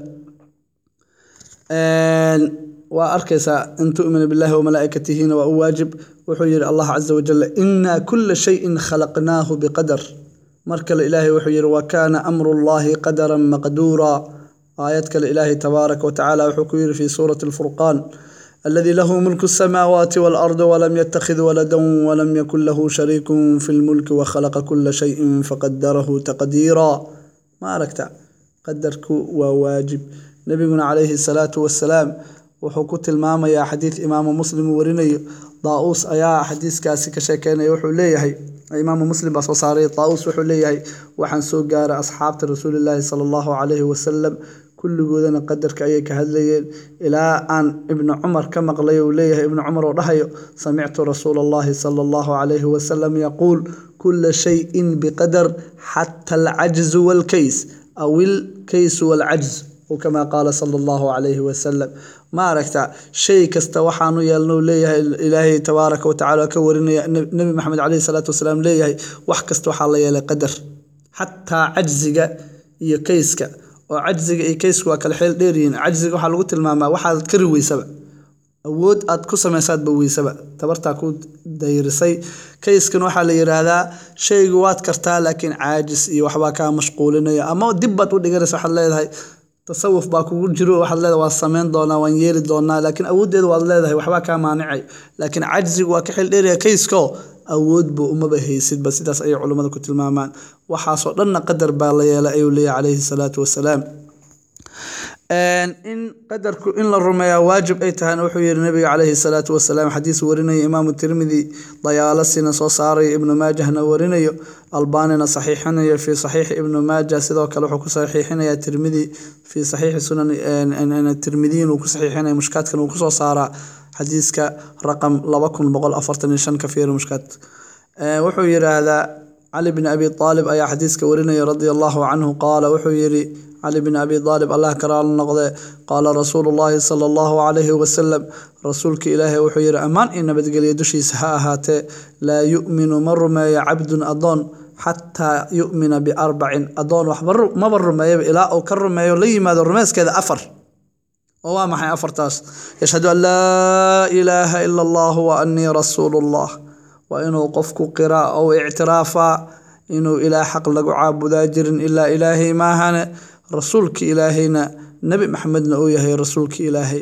aan wa arkaysa in tu'minu billahi wa malaa'ikatihi wa waajib wuxuu yiri Allah azza wa jalla inna kulla shay'in khalaqnaahu biqadar مركل الإلهي وحير وكان أمر الله قدرا مقدورا. آياتك الإلهي تبارك وتعالى وحكير في سورة الفرقان الذي له ملك السماوات والأرض ولم يتخذ ولدا ولم يكن له شريك في الملك وخلق كل شيء فقدره تقديرا. ما ركت قدرك وواجب. نبينا عليه الصلاة والسلام وحكوت الماما يا حديث إمام مسلم ورني طاووس أيا حديث كاسي كشكين يوحو ليه إمام مسلم بس وصاري طاووس وحو ليه وحن سوق جار أصحاب رسول الله صلى الله عليه وسلم كل جودنا قدر كأي كهذلين إلى أن ابن عمر كما قليه وليه ابن عمر ورهيه سمعت رسول الله صلى الله عليه وسلم يقول كل شيء بقدر حتى العجز والكيس أو الكيس والعجز وكما قال صلى الله عليه وسلم. ما ركت شيء كستوحانو يلنو ليه إلهي تبارك وتعالى كورني النبي محمد عليه الصلاة والسلام ليه وحكستوحا الله قدر حتى عجزك يكيسك وعجزك يكيسك وكالحيل ديرين عجزك وحا لغو تلماما وحا كروي سبا أود أد كسميسات بوي سبا تبرتا كود دايرسي كيسكن وحا ليرادا شيء قوات كرتا لكن عاجز وحبا كان مشغولين أما دبت ودقرس وحا ليه تصوف باكو جرو واحد لهذا والسمين دونا وانيري دونا لكن أود ده والله ده وحبا كان مانعي لكن عجزي وكحل إيريا كيسكو أود بو أم بهيسيد بس إذا أي علماء كنت المامان وحاصل لنا قدر بالله لا أيولي عليه الصلاة والسلام. إن إن قدر إن الرمية واجب أي تهان وحي النبي عليه الصلاة والسلام حديث ورني إمام الترمذي ضيالسنا صاري ابن ماجه نورني الباننا صحيحنا في صحيح ابن ماجه سذاك لوحك صحيحنا يا الترمذي في صحيح سنن أن أن الترمذي وصحيحنا مشكات كانوا كسو صار حديثك رقم لبكم بقول أفرتني شن كثير مشكات أه وحي هذا علي بن أبي طالب أي حديثك ورني رضي الله عنه قال وحي علي بن أبي طالب الله كرال النقضي قال رسول الله صلى الله عليه وسلم رسولك إلهي وحير أمان إن بدقل يدشي سهاهات لا يؤمن مر ما عبد أضون حتى يؤمن بأربع أضون وحبر ما بر ما إلا أو كر ما يلي ما الرماس كذا أفر وما محي أفر تاس يشهد أن لا إله إلا الله وأني رسول الله وإنه قفك قراء أو اعترافا إنه إله حق لقو عابد أجر إلا إلهي ما هنا رسولك إلهينا نبي محمد نويه رسولك إلهي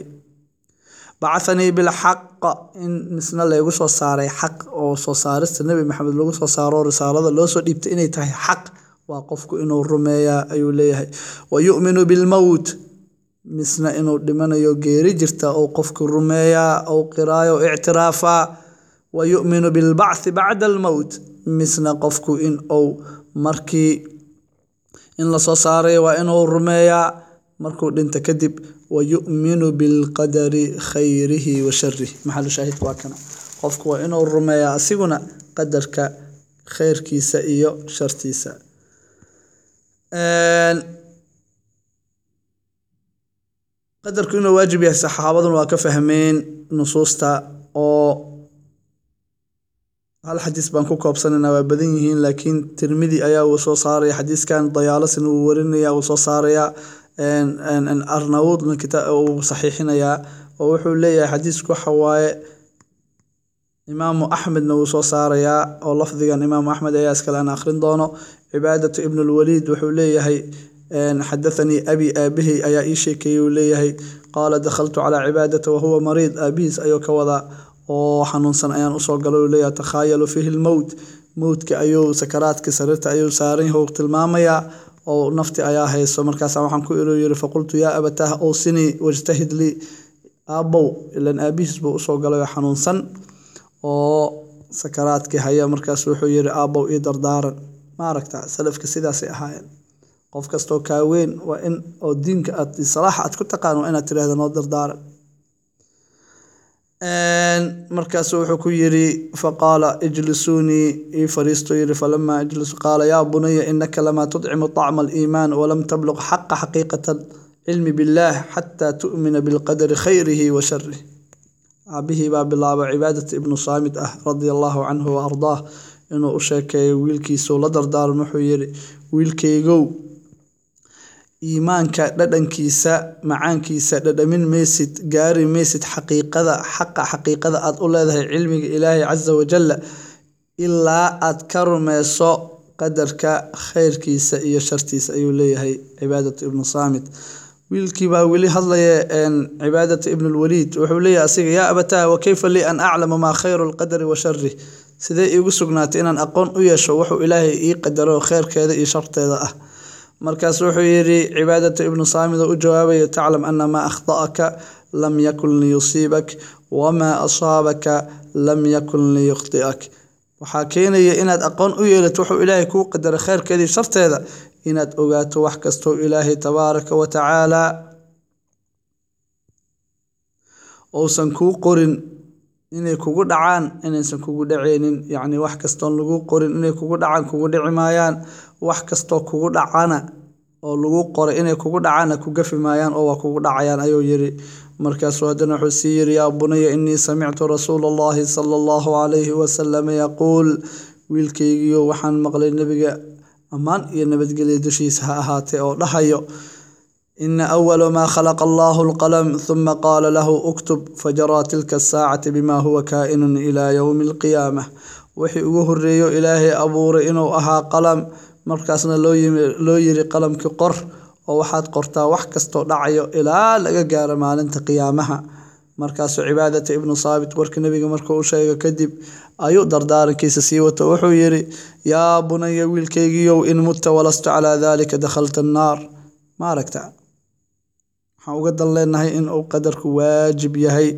بعثني بالحق إن مثلنا لا يقص صاري حق أو صارست النبي محمد لو قص صاروا رسالة لو سو ديبت إني تهي حق وقفك إنه الرمايا أيوليه ويؤمن بالموت مثلنا إنه دمنا يجري جرتا أو قفك الرمايا أو قراءة أو اعترافا ويؤمن بالبعث بعد الموت مثلنا قفك إن أو مركي إن لا صاري وإنه الرمايا مركو دنت كذب ويؤمن بالقدر خيره وشره محل شاهد واكنا qofku waa inuu rumeeyaa asiguna qadarka khayrkiisa iyo shartiisa. qadarku inuu waajib yahay saxaabaduna waa ka fahmeen nusuusta oo hal xadiis baan ku koobsanayna waa badan yihiin laakiin Tirmidhi ayaa uu soo saaray xadiiskan Dayaalasina uu warinaya uu soo saaraya en en Arnaud min kitaab uu saxiixinaya oo wuxuu leeyahay xadiisku waxa waaye Imam Ahmed uu soo saaraya oo lafdigan Imam Ahmed ayaa iskala aan akhrin doono Cibaadatu ibn al-Walid wuxuu leeyahay en حدثني أبي أبيه أيا إيشيكي وليه قال دخلت على عبادة وهو مريض أبيس أيو كوضا oo xanuunsan ayaan u soo galay leeyahay takhayalu fihi al-maut mawtka ayuu sakaraadka sararta ayuu saaran yahay tilmaamaya oo nafti ayaa hayso markaas waxaan ku iro yiri faqultu ya abatah awsini wajtahid li abu ilan abis buu u soo galay xanuunsan oo sakaraadka haya markaas wuxuu yiri abu ii dardaaran ma aragta salafka sidaas ay ahaayeen qof kasto ka weyn waa in oo diinka aad salaax aad ku taqaan waa inaad tiraahdo noo dardaaran markaas wuxuu ku yiri faqala ijlisuni fariisto yiri falama ijlis qala ya bunayya innaka lama tud'imu ta'ma al-iman wa lam tablugh haqqa haqiqatan ilmi billah hatta tu'mina bil qadari khayrihi wa sharrihi abihi ba bilaba Cibaadatu ibn Samit ah radiyallahu anhu wa ardaah inuu u sheekay wiilkiisa la dardaaran wuxuu yiri wiilkaygow iimaanka dhadhankiisa macaankiisa dhadhamin meesid gaari meesid xaqiiqada xaqa xaqiiqada aad u leedahay cilmiga Ilaahay azza wa jalla illa aad ka rumayso qadarka khayrkiisa iyo shartiisa ayuu leeyahay Cibaadatu ibn Samit wiilkii baa wali hadlaya in Cibaadatu ibn al-Walid wuxuu leeyahay asiga ya abataa wa kayfa li an a'lama ma khayru al-qadari wa sharrihi sidee igu sugnaatay inaan aqoon u yeesho wuxuu Ilaahay ii qadaro khayrkeeda iyo sharteeda ah markaas wuxuu yiri Cibaadatu ibn Samit oo jawaabay ta'lam anna ma akhta'aka lam yakun liyusibak wa ma asabaka lam yakun liyukhti'ak waxa keenaya inaad aqoon u yeelato wuxuu Ilaahay ku qadaro khayrkeeda iyo sharteeda inaad ogaato wax kasto Ilaahay tabaaraka wa ta'ala oo san ku qorin inay kugu dhacaan inaysan kugu dhaceenin yaani wax kasto lagu qorin inay kugu dhacaan kugu dhici maayaan wax kasto kugu dhacana oo lagu qoray inay kugu dhacaan ku gafi maayaan oo waa kugu dhacayaan ayuu yiri markaas wadana wuxuu sii yiri ya bunayya inni sami'tu rasuulallahi sallallahu alayhi wa sallam yaqul wiilkaygiyo waxaan maqlay nabiga amaan iyo nabadgelyo dushiisa ha ahaatee oo dhahayo إن أول ما خلق الله القلم ثم قال له اكتب فجرى تلك الساعة بما هو كائن إلى يوم القيامة وحي أهريو إلهي أبور إنو أها قلم مركزنا لو يري قلم كقر ووحاد قرطا وحكستو دعيو إلى لقار مالنت قيامها مركز عبادة ابن صابت ورك نبي مركو شيء كدب أيو دردار كيس سيوة وحو يري يا بني ويلكيجيو إن مت ولست على ذلك دخلت النار ما ركتا waxaan uga dan leenahay in uu qadarku waajib yahay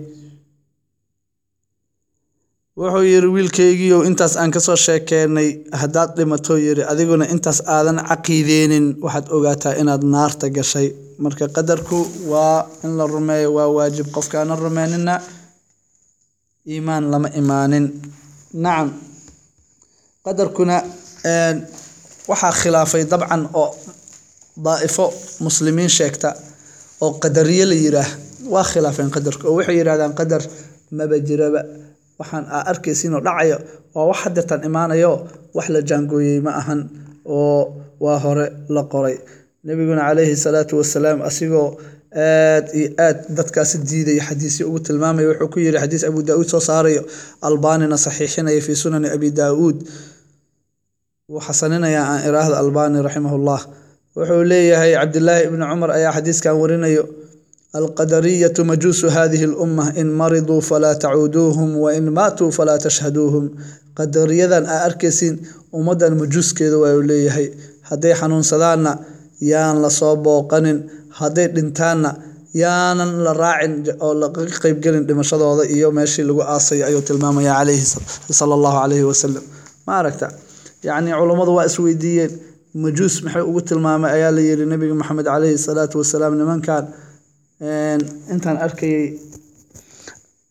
wuxuu yiri wiilkaygiyo intaas aan ka soo sheekeynay hadaad dhimato yiri adiguna intaas aadan caqiideenin waxaad ogaataa inaad naarta gashay marka qadarku waa in la rumeeyo waa waajib qofka aan rumeynina iimaan lama imaanin nacam qadarkuna een waxa khilaafay dabcan oo daa'ifo muslimiin sheegta oo qadariye la yiraahdo waa khilaafeen qadarka oo waxay yiraahdaan qadar ma bajiraba waxaan arkaysiin oo dhacayo waa wax haddatan imaanayo wax la jaangooyay ma ahan oo waa hore la qoray nabiguna calayhi salaatu wasalaam asigoo aad iyo aad dadkaas diiday xadiisi ugu tilmaamay wuxuu ku yiri xadiis Abu Daawud soo saarayo Albanina saxiixinaya fi sunan Abi Daawud wa hasanina an iraahda Albani rahimahullah wuxuu leeyahay Abdullah ibn Umar ayaa xadiiskan warinayo القدرية مجوس هذه الأمة إن مرضوا فلا تعودوهم وإن ماتوا فلا تشهدوهم قدرية أركسين ومدى المجوس كذا ويوليه هذي حنون صدانا يان لصوب وقنن هذي دنتانا يان لراعن أو لقيب قلن لمشهد هذا يوم ماشي لقوا آصي أيوة المام يا عليه صلى الله عليه وسلم ما ركتا يعني علماء وأسويديين مجوس محي قلت المام أيالي لنبي محمد عليه الصلاة والسلام لمن كان intaan arkay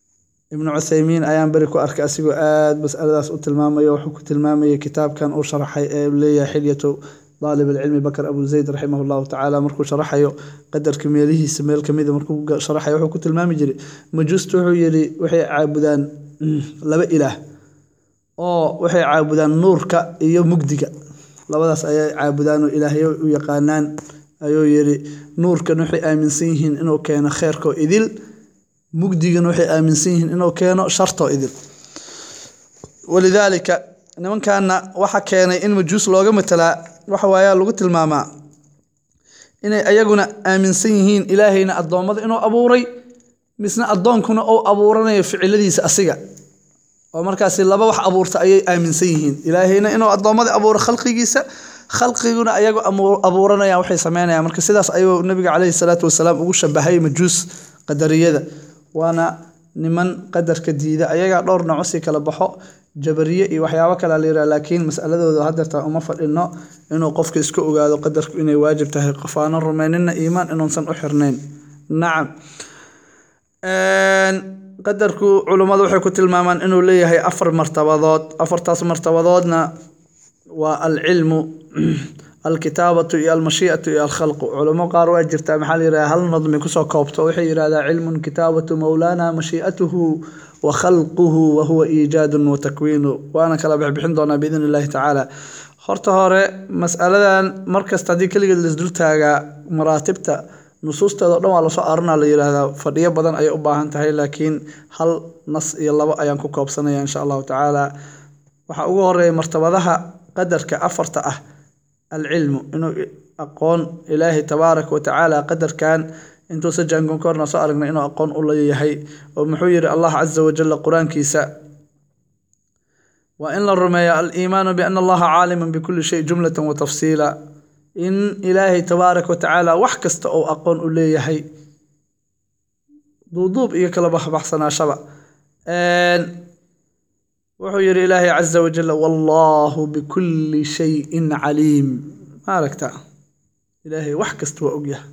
ابن عثيمين أيام بريكو أرك أسيقو آد بس أرداس أتلمامي وحكو تلمامي كتاب كان أشرحي لي حلية طالب العلم بكر أبو زيد رحمه الله تعالى مركو شرحي قدر كميله سميل كميده مركو شرحي وحكو تلمامي جري مجوستو يري وحي عابدان لبا إله أو وحي عابدان نورك إيو مقدقة labadaas ay caabudaan oo ilaahay u yaqaanaan ayuu yiri nuurka nuuxi aaminsan yihiin inuu keeno khayrka idil mugdiga nuuxi aaminsan yihiin inuu keeno sharto idil walidaalika nimankaana waxa keenay in majuus looga matala waxa waaya lagu tilmaamaa inay ayaguna aaminsan yihiin ilaahayna adoomada inuu abuuray misna adoonkuna oo abuuranayo ficiladiisa asiga oo markaas laba wax abuurta ayay aaminsan yihiin ilaahayna inuu adoomada abuuro khalqigiisa khalqiguna ayagu abuuranaya waxay sameynayaan marka sidaas ayuu nabiga kaleey salaatu wasalaam ugu shabahay majuus qadariyada waana niman qadarka diida ayaga dhowr nooc si kala baxo jabariye iyo waxyaabo kala leeyahay laakiin mas'aladooda hadarta uma fadhino inuu qofka isku ogaado qadarku inay waajib tahay qofaana rumeynina iimaan inuusan u xirnayn nacam een qadarku culimadu waxay ku tilmaamaan inuu leeyahay afar martabadood afartaas martabadoodna waa al-ilmu al-kitaabatu iyo al-mashii'atu iyo al-khalqu culimo qaar waa jirta maxaa la yiraahdaa hal nadmi ku soo koobto waxay yiraahdaan ilmun kitaabatu mawlana mashii'atuhu wa khalquhu wa huwa iijaadun wa takwiinu waana kala bixin doonaa biidin illaahi tacaala horta hore mas'aladan markasta hadii kaligeed la isdul taaga maraatibta nusuusteeda dhan waa la soo arnaa la yiraahdaa fadhiyo badan ay u baahan tahay laakiin hal nas iyo laba ayaan ku koobsanayaa insha Allah tacaala waxa ugu horeeya martabadaha qadarka afarta ah al-ilmu inuu aqoon ilaahi tabaaraka wa tacaala qadarkan intuu sajangon korna soo aragnay inuu aqoon u leeyahay oo muxuu yiri Allah azza wa jalla quraankiisa wa in la rumeeyo al-iimaan bi anna Allah aalimun bi kulli shay jumlatan wa tafsiila in ilaahi tabaaraka wa tacaala wax kasta oo aqoon u leeyahay duuduub iyo kala baxsanaashaba een wuxuu yiri ilaahi azza wa jalla wallahu bi kulli shay'in alim maaragta ilaahi wax kasta waa ogyahay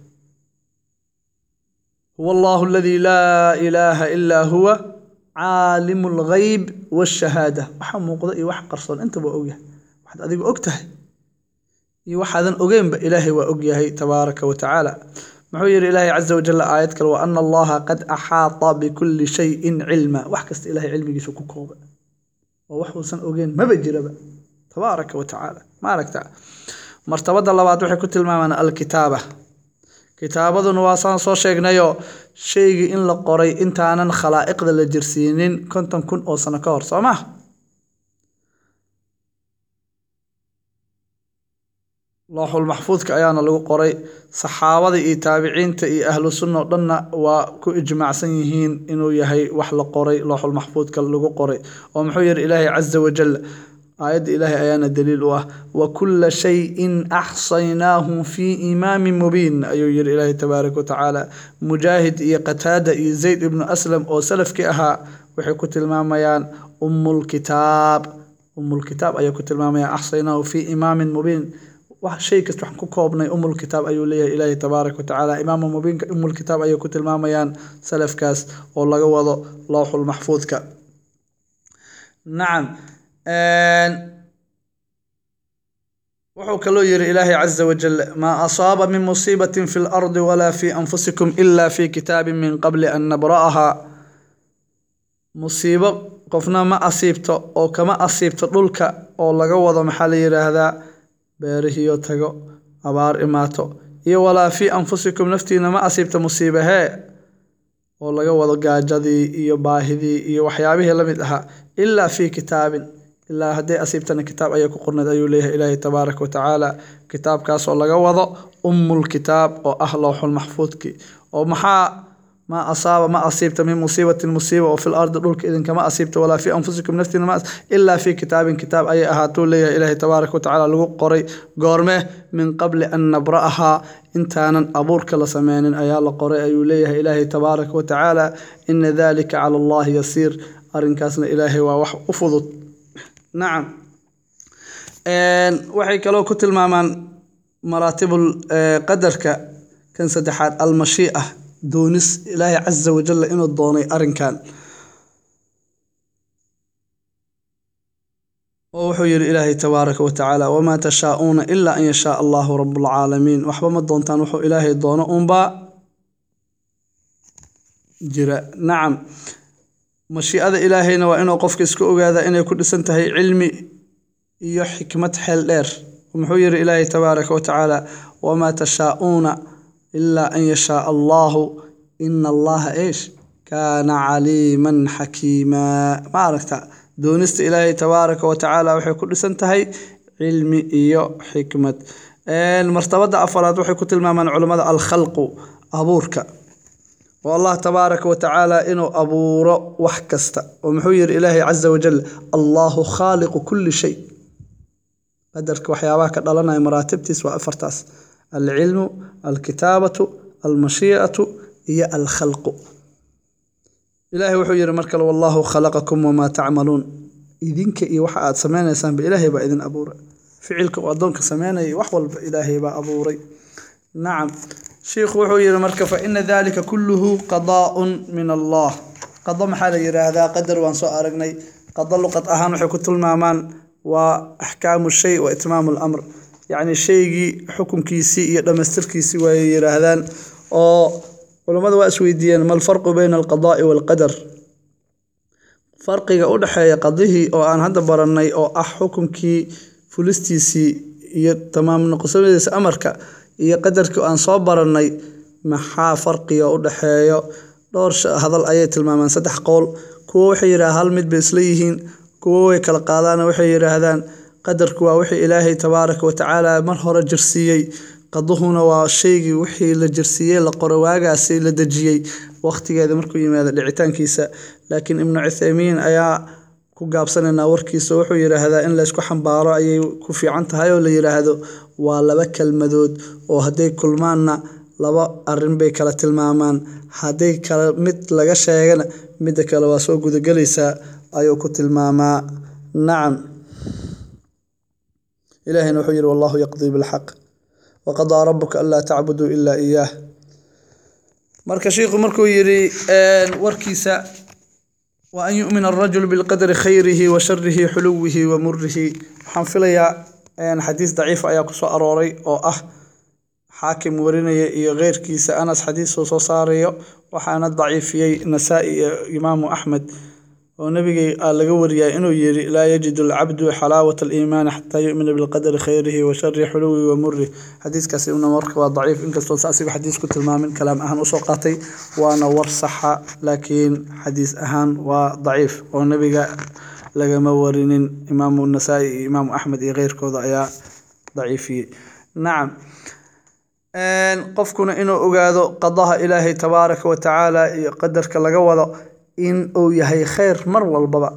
والله الذي لا إله إلا هو عالم الغيب والشهادة وحموقض إي وح قرصون أنت بأوجه واحد أديك أكته إي واحد أوجين بإلهي وأوجه تبارك وتعالى محير إلهي عز وجل آياتك وأن الله قد أحاط بكل شيء علما وحكست إلهي علمي يسوق كوبا ووحو سن أوجين ما بجرب تبارك وتعالى ما لك تعالى مرتبط الله بعد وحي كتل ما الكتابة kitaabaduna waa saan soo sheegnayo sheegi in la qoray intaanan khalaa'iqda la jirsiinin konton kun oo sano ka hor Soomaa lawhul mahfuudka ayaana lagu qoray saxaabada iyo taabiciinta iyo ahlu sunna dhanna waa ku ijmaacsan yihiin inuu yahay wax la qoray lawhul mahfuudka lagu qoray oo muxuu yiri ilaahi azza wa jalla آيات إلهي أيانا دليل وكل شيء أحصيناه في إمام مبين أيو ير إلهي تبارك وتعالى مجاهد يقتاد زيد بن أسلم أو سلف كأها وحكوت الماميان أم الكتاب أم الكتاب أيو كت الماميان أحصيناه في إمام مبين وشيء كستحكو كوبني أم الكتاب أيو ليه إلهي تبارك وتعالى إمام مبين أم الكتاب أيو كت الماميان سلف كاس والله قوضو لوح المحفوظ ك نعم وحو كلو يري إلهي عز وجل ما أصاب من مصيبة في الأرض ولا في أنفسكم إلا في كتاب من قبل أن نبرأها مصيبة قفنا ما أصيبت أو كما أصيبت للك أو لقوض محلي هذا باره يتغو أبار إماتو إيه ولا في أنفسكم نفتينا ما أصيبت مصيبة هاي أو لقوض قاجدي إيه باهدي إيه وحيابه لمدها إلا في كتاب إلا هدي أصيبتنا كتاب أيكو قرنا دايو ليه إلهي تبارك وتعالى كتاب كاسو لغا وضع أم الكتاب أو أهلوح المحفوظ كي أو محا ما أصاب ما أصيبت من مصيبة المصيبة وفي الأرض دولك إذن كما أصيبت ولا في أنفسكم نفتنا ما إلا في كتاب كتاب أي أهاتو ليه إلهي تبارك وتعالى لغو قري قرمه من قبل أن نبرأها انتانا أبورك لسمين أيال قري أيو ليه إلهي تبارك وتعالى إن ذلك على الله يسير أرنكاسنا إلهي ووح أفضت نعم waxay kaloo ku tilmaamaan maratibul qadarka kan saddexaad al-mashii'a doonis ilaahi azza wa jalla inuu doonay arinkan وحير إلهي تبارك وتعالى وما تشاءون إلا أن يشاء الله رب العالمين وحبا ما دونتان وحو إلهي دون أنبا جرا نعم مشيئة إلهينا وإنه قفك اسكو هذا إنه كل سنتهي علمي iyo xikmad xeel dheer wuxuu yiri ilaahay tabaaraka wa taala wama tashaa'una illa an yasha Allah inna Allah ايش kana aliman hakima ma aragta doonista ilaahay tabaaraka wa taala waxay ku dhisan tahay cilmi iyo xikmad een martabada afraad waxay ku tilmaamaan culimada al khalq abuurka والله تبارك وتعالى إنه أبورو وحكستا ومحو يري إلهي عز وجل الله خالق كل شيء قدرك وحياباك دلنا مراتبتيس وأفرتاس العلم الكتابة المشيئة هي الخلق إلهي وحير مركل والله خلقكم وما تعملون إذنك إي وحاد سمانا يسان بإلهي بإذن أبوري فعلك وأدونك سمانا وحول بإلهي بأبوري نعم شيخ وحير مركل فإن ذلك كله قضاء من الله قضاء محال يرى هذا قدر وانسو أرقني قضاء لقد أهان وحكوت المامان وأحكام الشيء وإتمام الأمر يعني الشيء حكم كيسي يدمستر كيسي ويرهدان أو ولماذا وأسويديا ما الفرق بين القضاء والقدر فرق يقول حيا قضيه أو أن هذا برني أو أحكم كي فلستيسي تمام نقصد أمرك هي قدرك أن صبرني محا فرق يقول حيا دورش هذا الآية المامان سدح قول كوحيرا هل مد بسليهين كوي كلا قادانا وحي يراهدان قدرك وحي إلهي تبارك وتعالى مرهور جرسيي قضهنا وشيء وحي لجرسيي لقرواقع سي لدجيي وقت هذا مركو يماذا لعتان كيسا لكن ابن عثيمين أيا كو قابسنا ناور كيسا وحي يراهدا إن لاسكو حنبارا أي كوفي عنتها يولا يراهدو ولبك المدود وهدي كل مانا لبا أرنبي كلا تلمامان هدي كلا مد لغا شايغانا مد كلا واسو قد قليسا أيو كتل ماما نعم إلهي نحير والله يقضي بالحق وقضى ربك ألا تعبدوا إلا إياه مركا شيخ مركو يري وركيسا وأن يؤمن الرجل بالقدر خيره وشره حلوه ومره حنفليا أن حديث ضعيف أياكو سو أروري أو أه حاكم وريني غير كيسا أنس حديث سو صاري وحانا ضعيف نسائي إمام أحمد ونبي قال لجوريا إنه يري لا يجد العبد حلاوة الإيمان حتى يؤمن بالقدر خيره وشره حلوه ومره حديث كسيمنا مرك وضعيف إنك استوصاسي حديث كنت المامن كلام أهان وسوقاتي وأنا ورصحة لكن حديث أهان وضعيف والنبي قال لجا مورين إمام النسائي إمام أحمد غير كذا يا ضعيفي نعم قفكنا إنه أجاد قضاها إلهي تبارك وتعالى قدرك لجوضه إن أو يهي خير مر والبابا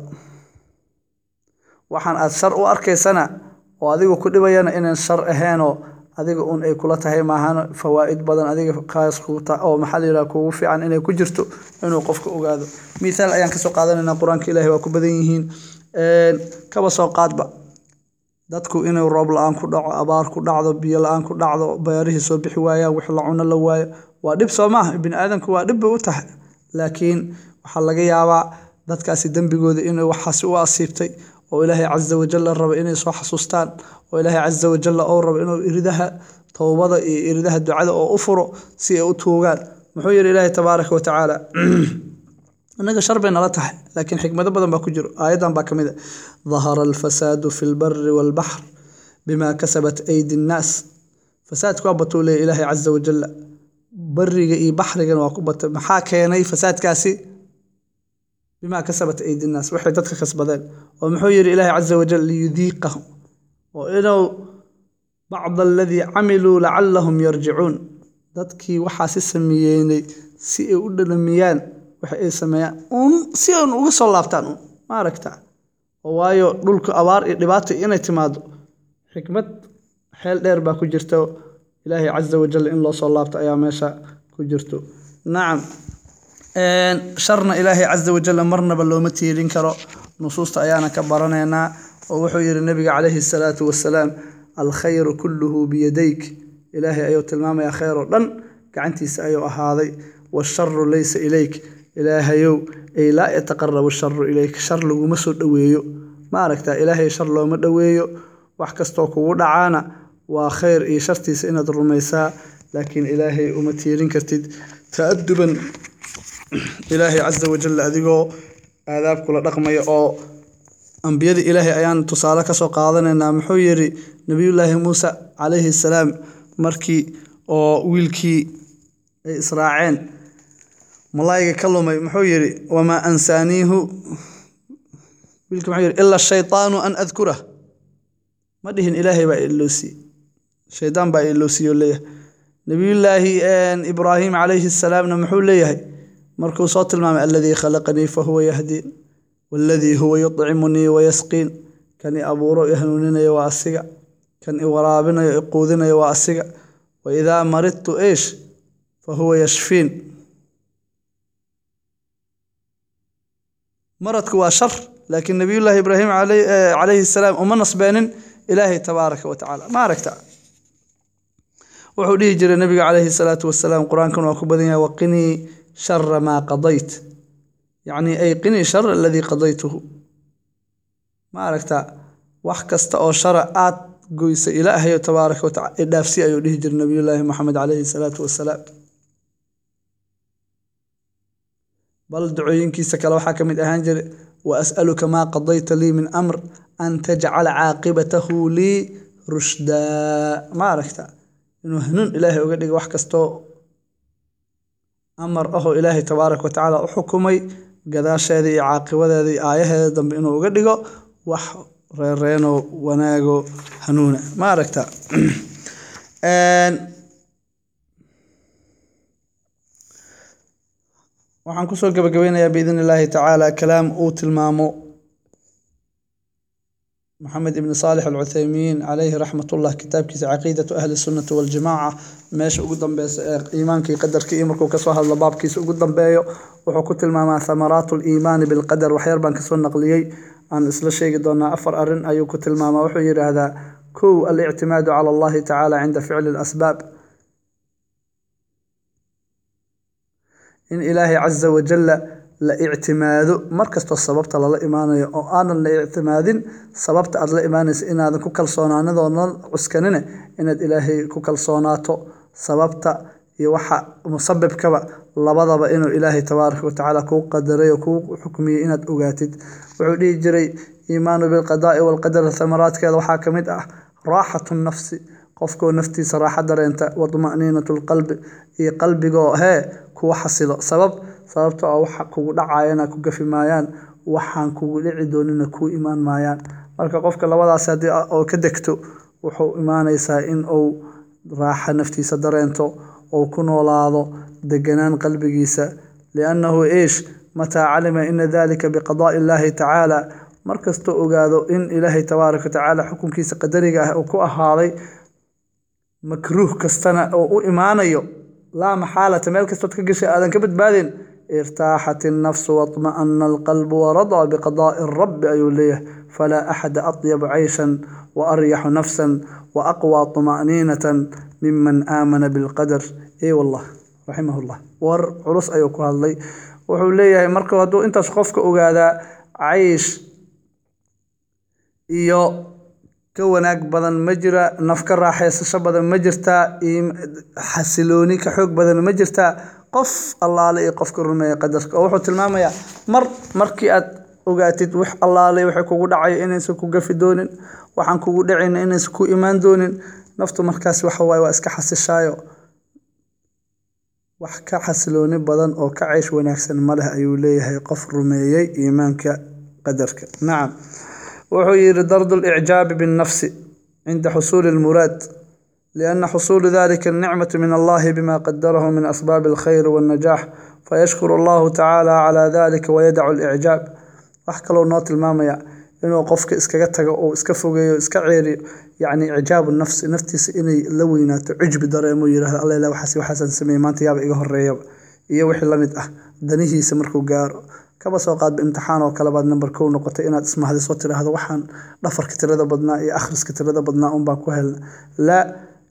وحن أثر وأركي سنة وأذيك كل بيانا إن الشر أهانو أذيك أن أي كلها هي معهن فوائد بدن أذيك قاس خوتا أو محل راكو في عن إنه كجرتو إنه قفك أجاده مثال أيام كسوق هذا إن القرآن كله وكبدينهين كبسوقات بقى dadku inuu roob la'aan ku dhaco abaar ku dhacdo biyo la'aan ku dhacdo beerihi soo bixi waayaan wax la cuno la waayo waa dib Soomaah ibn aadanku waa dib u tahay laakiin waxa laga yaabaa dadkaasi dambigooda inuu waxaas u asiibtay oo Ilaahay Azza wa Jalla rabo inay soo xasuustaan oo Ilaahay Azza wa Jalla oo rabo inuu iridaha toobada iyo iridaha ducada oo u furo si ay u tuugaan muxuu yiri Ilaahay tabaaraka wa tacaala أنك شربنا لا تح لكن حكمة بدن بكجر أيضا بكمدة ظهر الفساد في البر والبحر بما كسبت أيدي الناس فساد كوابتوا لي إلهي عز وجل بري بحر وقبة محاكيني فساد كاسي بما كسبت أيدي الناس وحي تدخل كسبدان ومحير إلهي عز وجل ليذيقهم وإنه بعض الذي عملوا لعلهم يرجعون dadkii waxa si sameeyay si ay u dhalamiyaan waxa ay sameeyaan un si aan uga soo laabtaan ma aragtaa waayo dhulka abaar iyo dhibaato inay timaado xikmad xeel dheer baa ku jirto Ilaahay Azza wa Jalla in loo soo laabto ayaa meesha ku jirto naam een sharna Ilaahay Azza wa Jalla marnaba looma tiirin karo nusuusta ayaana ka baraneena oo wuxuu yiri nabiga calayhi salaatu wassalaam al khayru kulluhu bi yadayk إلهي أيو تلمام يا خير ودن كعنتيس أيو أهاضي والشر ليس إليك إلهي أيو أي لا يتقرب الشر إليك شر لو مسود دويو ما أركت إلهي شر لو مدويه وحكستو كودا عانا وخير إي شرتي سئنا الرميساء لكن إلهي أمتيرين كرتد تأدبا إلهي عز وجل أذيقو آذاب كل رقم أو أنبياء إلهي أيان تصالك سو قاضنا إن محيري نبي الله موسى عليه السلام مركي أو ويلكي إسراعين ملايك كلمة محيري وما أنسانيه ويلكي محيري إلا الشيطان أن أذكره ما دهن إلهي بقى إلوسي الشيطان بقى إلوسي وليه نبي الله إبراهيم عليه السلام نمحو ليه مركو صوت المام الذي خلقني فهو يهدين والذي هو يطعمني ويسقين كان أبو رؤي هنوننا يواسقا كان إورابنا يقودنا يواسقا وإذا مرضت إيش فهو يشفين مرضك وشر لكن نبي الله إبراهيم عليه, عليه السلام ومن نصبين إلهي تبارك وتعالى ما ركتا وحوليه جرى النبي عليه الصلاة والسلام قرآن كان وكبدين وقني شر ما قضيت يعني أي قني شر الذي قضيته ما ركتا وحكست أو شرعات قيس إلهي تبارك وتعالى إدافسي أيوليه جرى النبي الله محمد عليه الصلاة والسلام بل دعوين كيسا كلو حكم الأهانجر وأسألك ما قضيت لي من أمر أن تجعل عاقبته لي رشدا ما ركتا إنه هنون إلهي وقدق وحكستو أمر أهو إلهي تبارك وتعالى وحكمي قداش هذه عاقبة هذه آية هذا ضم إنه وقدق وح ريرينو وناقو هنونة ما ركتا waxaan ku soo gabagabaynayaa biidin illaahi tacaala kalaam uu tilmaamo محمد ابن صالح العثيمين عليه رحمة الله كتاب كيس عقيدة أهل السنة والجماعة ماشي قدام بس إيمانك يقدر كإيمانك وكسوها اللباب كيس قدام بيو وحكوت الماما ثمرات الإيمان بالقدر وحير بان كسو النقليي عن إسلا شيء قدونا أفر أرن أيو كت الماما وحير هذا كو الاعتماد على الله تعالى عند فعل الأسباب إن إلهي عز وجل لاعتماد مركز السببت الله إيمانه أو أنا لاعتماد سببت الله إيمانه إن هذا كوكل صونان ذون عسكننا إن الإلهي كوكل صوناته سببت يوحى مسبب كبا لبضب إنه إلهي تبارك وتعالى كو قدري وكو حكمي إن أوجاتد وعلي جري إيمان بالقضاء والقدر ثمرات كذا وحاكمت أه راحة النفس قفكو نفتي صراحة درينتا وطمأنينة القلب هي قلبي جو ها كو حصل سبب sababtoo ah waxa kugu dhacayana ku gafi maayaan waxaan kugu dhici doonina ku imaan maayaan marka qofka labadaas hadii oo ka degto wuxuu imaanaysaa in uu raaxa naftiisa dareento oo ku noolaado deganaan qalbigiisa li'annahu eesh mata calima in dhalika biqada'i illahi ta'ala markasto ogaado in ilaahi tabaaraka ta'ala xukunkiisa qadariga ah oo ku ahaaday makruuh kastana oo u imaanayo la maxaalata meel kasto ka gashay aadan ka badbaadin ارتاحت النفس واطمأن القلب ورضى بقضاء الرب أيوليه فلا أحد أطيب عيشا وأريح نفسا وأقوى طمأنينة ممن آمن بالقدر إي والله رحمه الله ور عرس أيوكو هاللي وحوليه مركو هدو انت سخفك أغادا عيش إيو كوناك بدن مجرى نفكر راحيس بدن مجرتا حسلوني كحوك بدن مجرتا قف الله لي قف كرمي قدرك او وحو tilmaamaya mar markii aad ogaatid wax Allah lay wax kugu dhacay inaysan ku gafi doonin waxaan kugu dhacin inaysan ku iimaan doonin naftu markaas waxa way waa iska xasishaayo wax ka xasilooni badan oo ka ceysh wanaagsan malaha ayuu leeyahay qof rumeeyay iimaanka qadarka naam wuxuu yiri dardu al-i'jab bin nafsi inda husul al-murad لأن حصول ذلك النعمة من الله بما قدره من أسباب الخير والنجاح فيشكر الله تعالى على ذلك ويدع الإعجاب وحكى له نوت المامية إنه قفك إسكجتك أو إسكفوجي إسكعيري يعني إعجاب النفس نفتي إني لوينا تعجب دريمو يره الله لو حسي وحسن سمي ما أنت يابا إيجاه الرياب يوحي لمد أه دنيه سمركو جار كبا سوقات بامتحان وكلا بعد نمبر كون نقطة إن تسمع هذا صوت هذا وحن نفر كتير هذا بدنا آخر كتير هذا بدنا أم باكو هل لا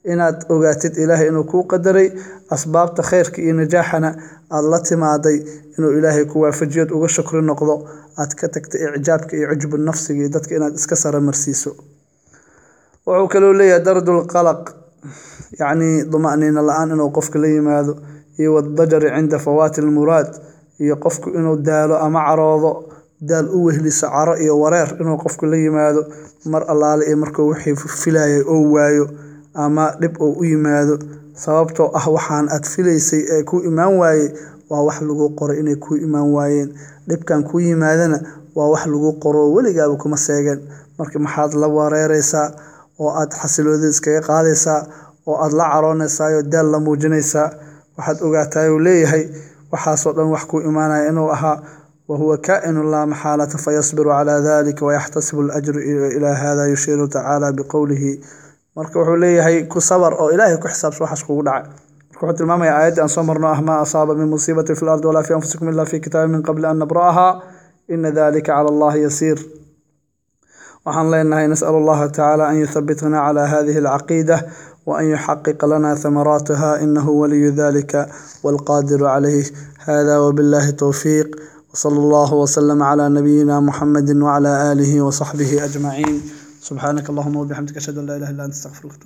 inaad ogaatid ilaahay inuu kuu qadaray asbaabta khayrka iyo najaaxana aad la timaaday inuu ilaahay ku waafajiyad uga shukri noqdo aad ka tagtay icjaabka iyo cujbu nafsiga iyo dadka inaad iska sara marsiiso wuxuu kaloo leeyahay dardul qalaq yacni duma'niina la'aan inuu qofka la yimaado iyo wadajari cinda fawaati almuraad iyo qofku inuu daalo ama caroodo daal u wehliso caro iyo wareer inuu qofku la yimaado mar allaale iyo markuu wixii filayay oo waayo ama dhib uu u yimaado sababtoo ah waxaan aad filaysay ee ku imaan waayey waa wax lagu qoray inay ku imaan waayeen dhibkan ku yimaadana waa wax lagu qoro weligaaba kuma seegan marka maxaad la wareeraysaa oo aad xasiloodid iskaga qaadaysaa oo aad la caroonaysaa oo daal la muujinaysaa waxaad ogaataa uu leeyahay waxaasoo dhan wax ku imaanaya inuu ahaa وهو كائن لا محالة فيصبر على ذلك ويحتسب الأجر إلى هذا يشير تعالى بقوله marka wuxuu leeyahay ku sabar oo ilaahay ku xisaabso waxaas kugu dhacay marka wuxuu tilmaamayaa aayadda aan soo marno ah ma asaaba min musiibati fil ardi wala fi anfusikum illa fi kitabin min qabli an nabraha inna dhalika ala Allah yasir waxaan leenahay nas'al Allah ta'ala an yuthabbitana ala hadhihi al-aqidah wa an yuhaqqiq lana thamarataha innahu waliyyu dhalika wal qadiru alayhi hadha wa billahi tawfiq وصلى الله وسلم على نبينا محمد وعلى آله وصحبه أجمعين سبحانك اللهم وبحمدك أشهد أن لا إله إلا أنت أستغفرك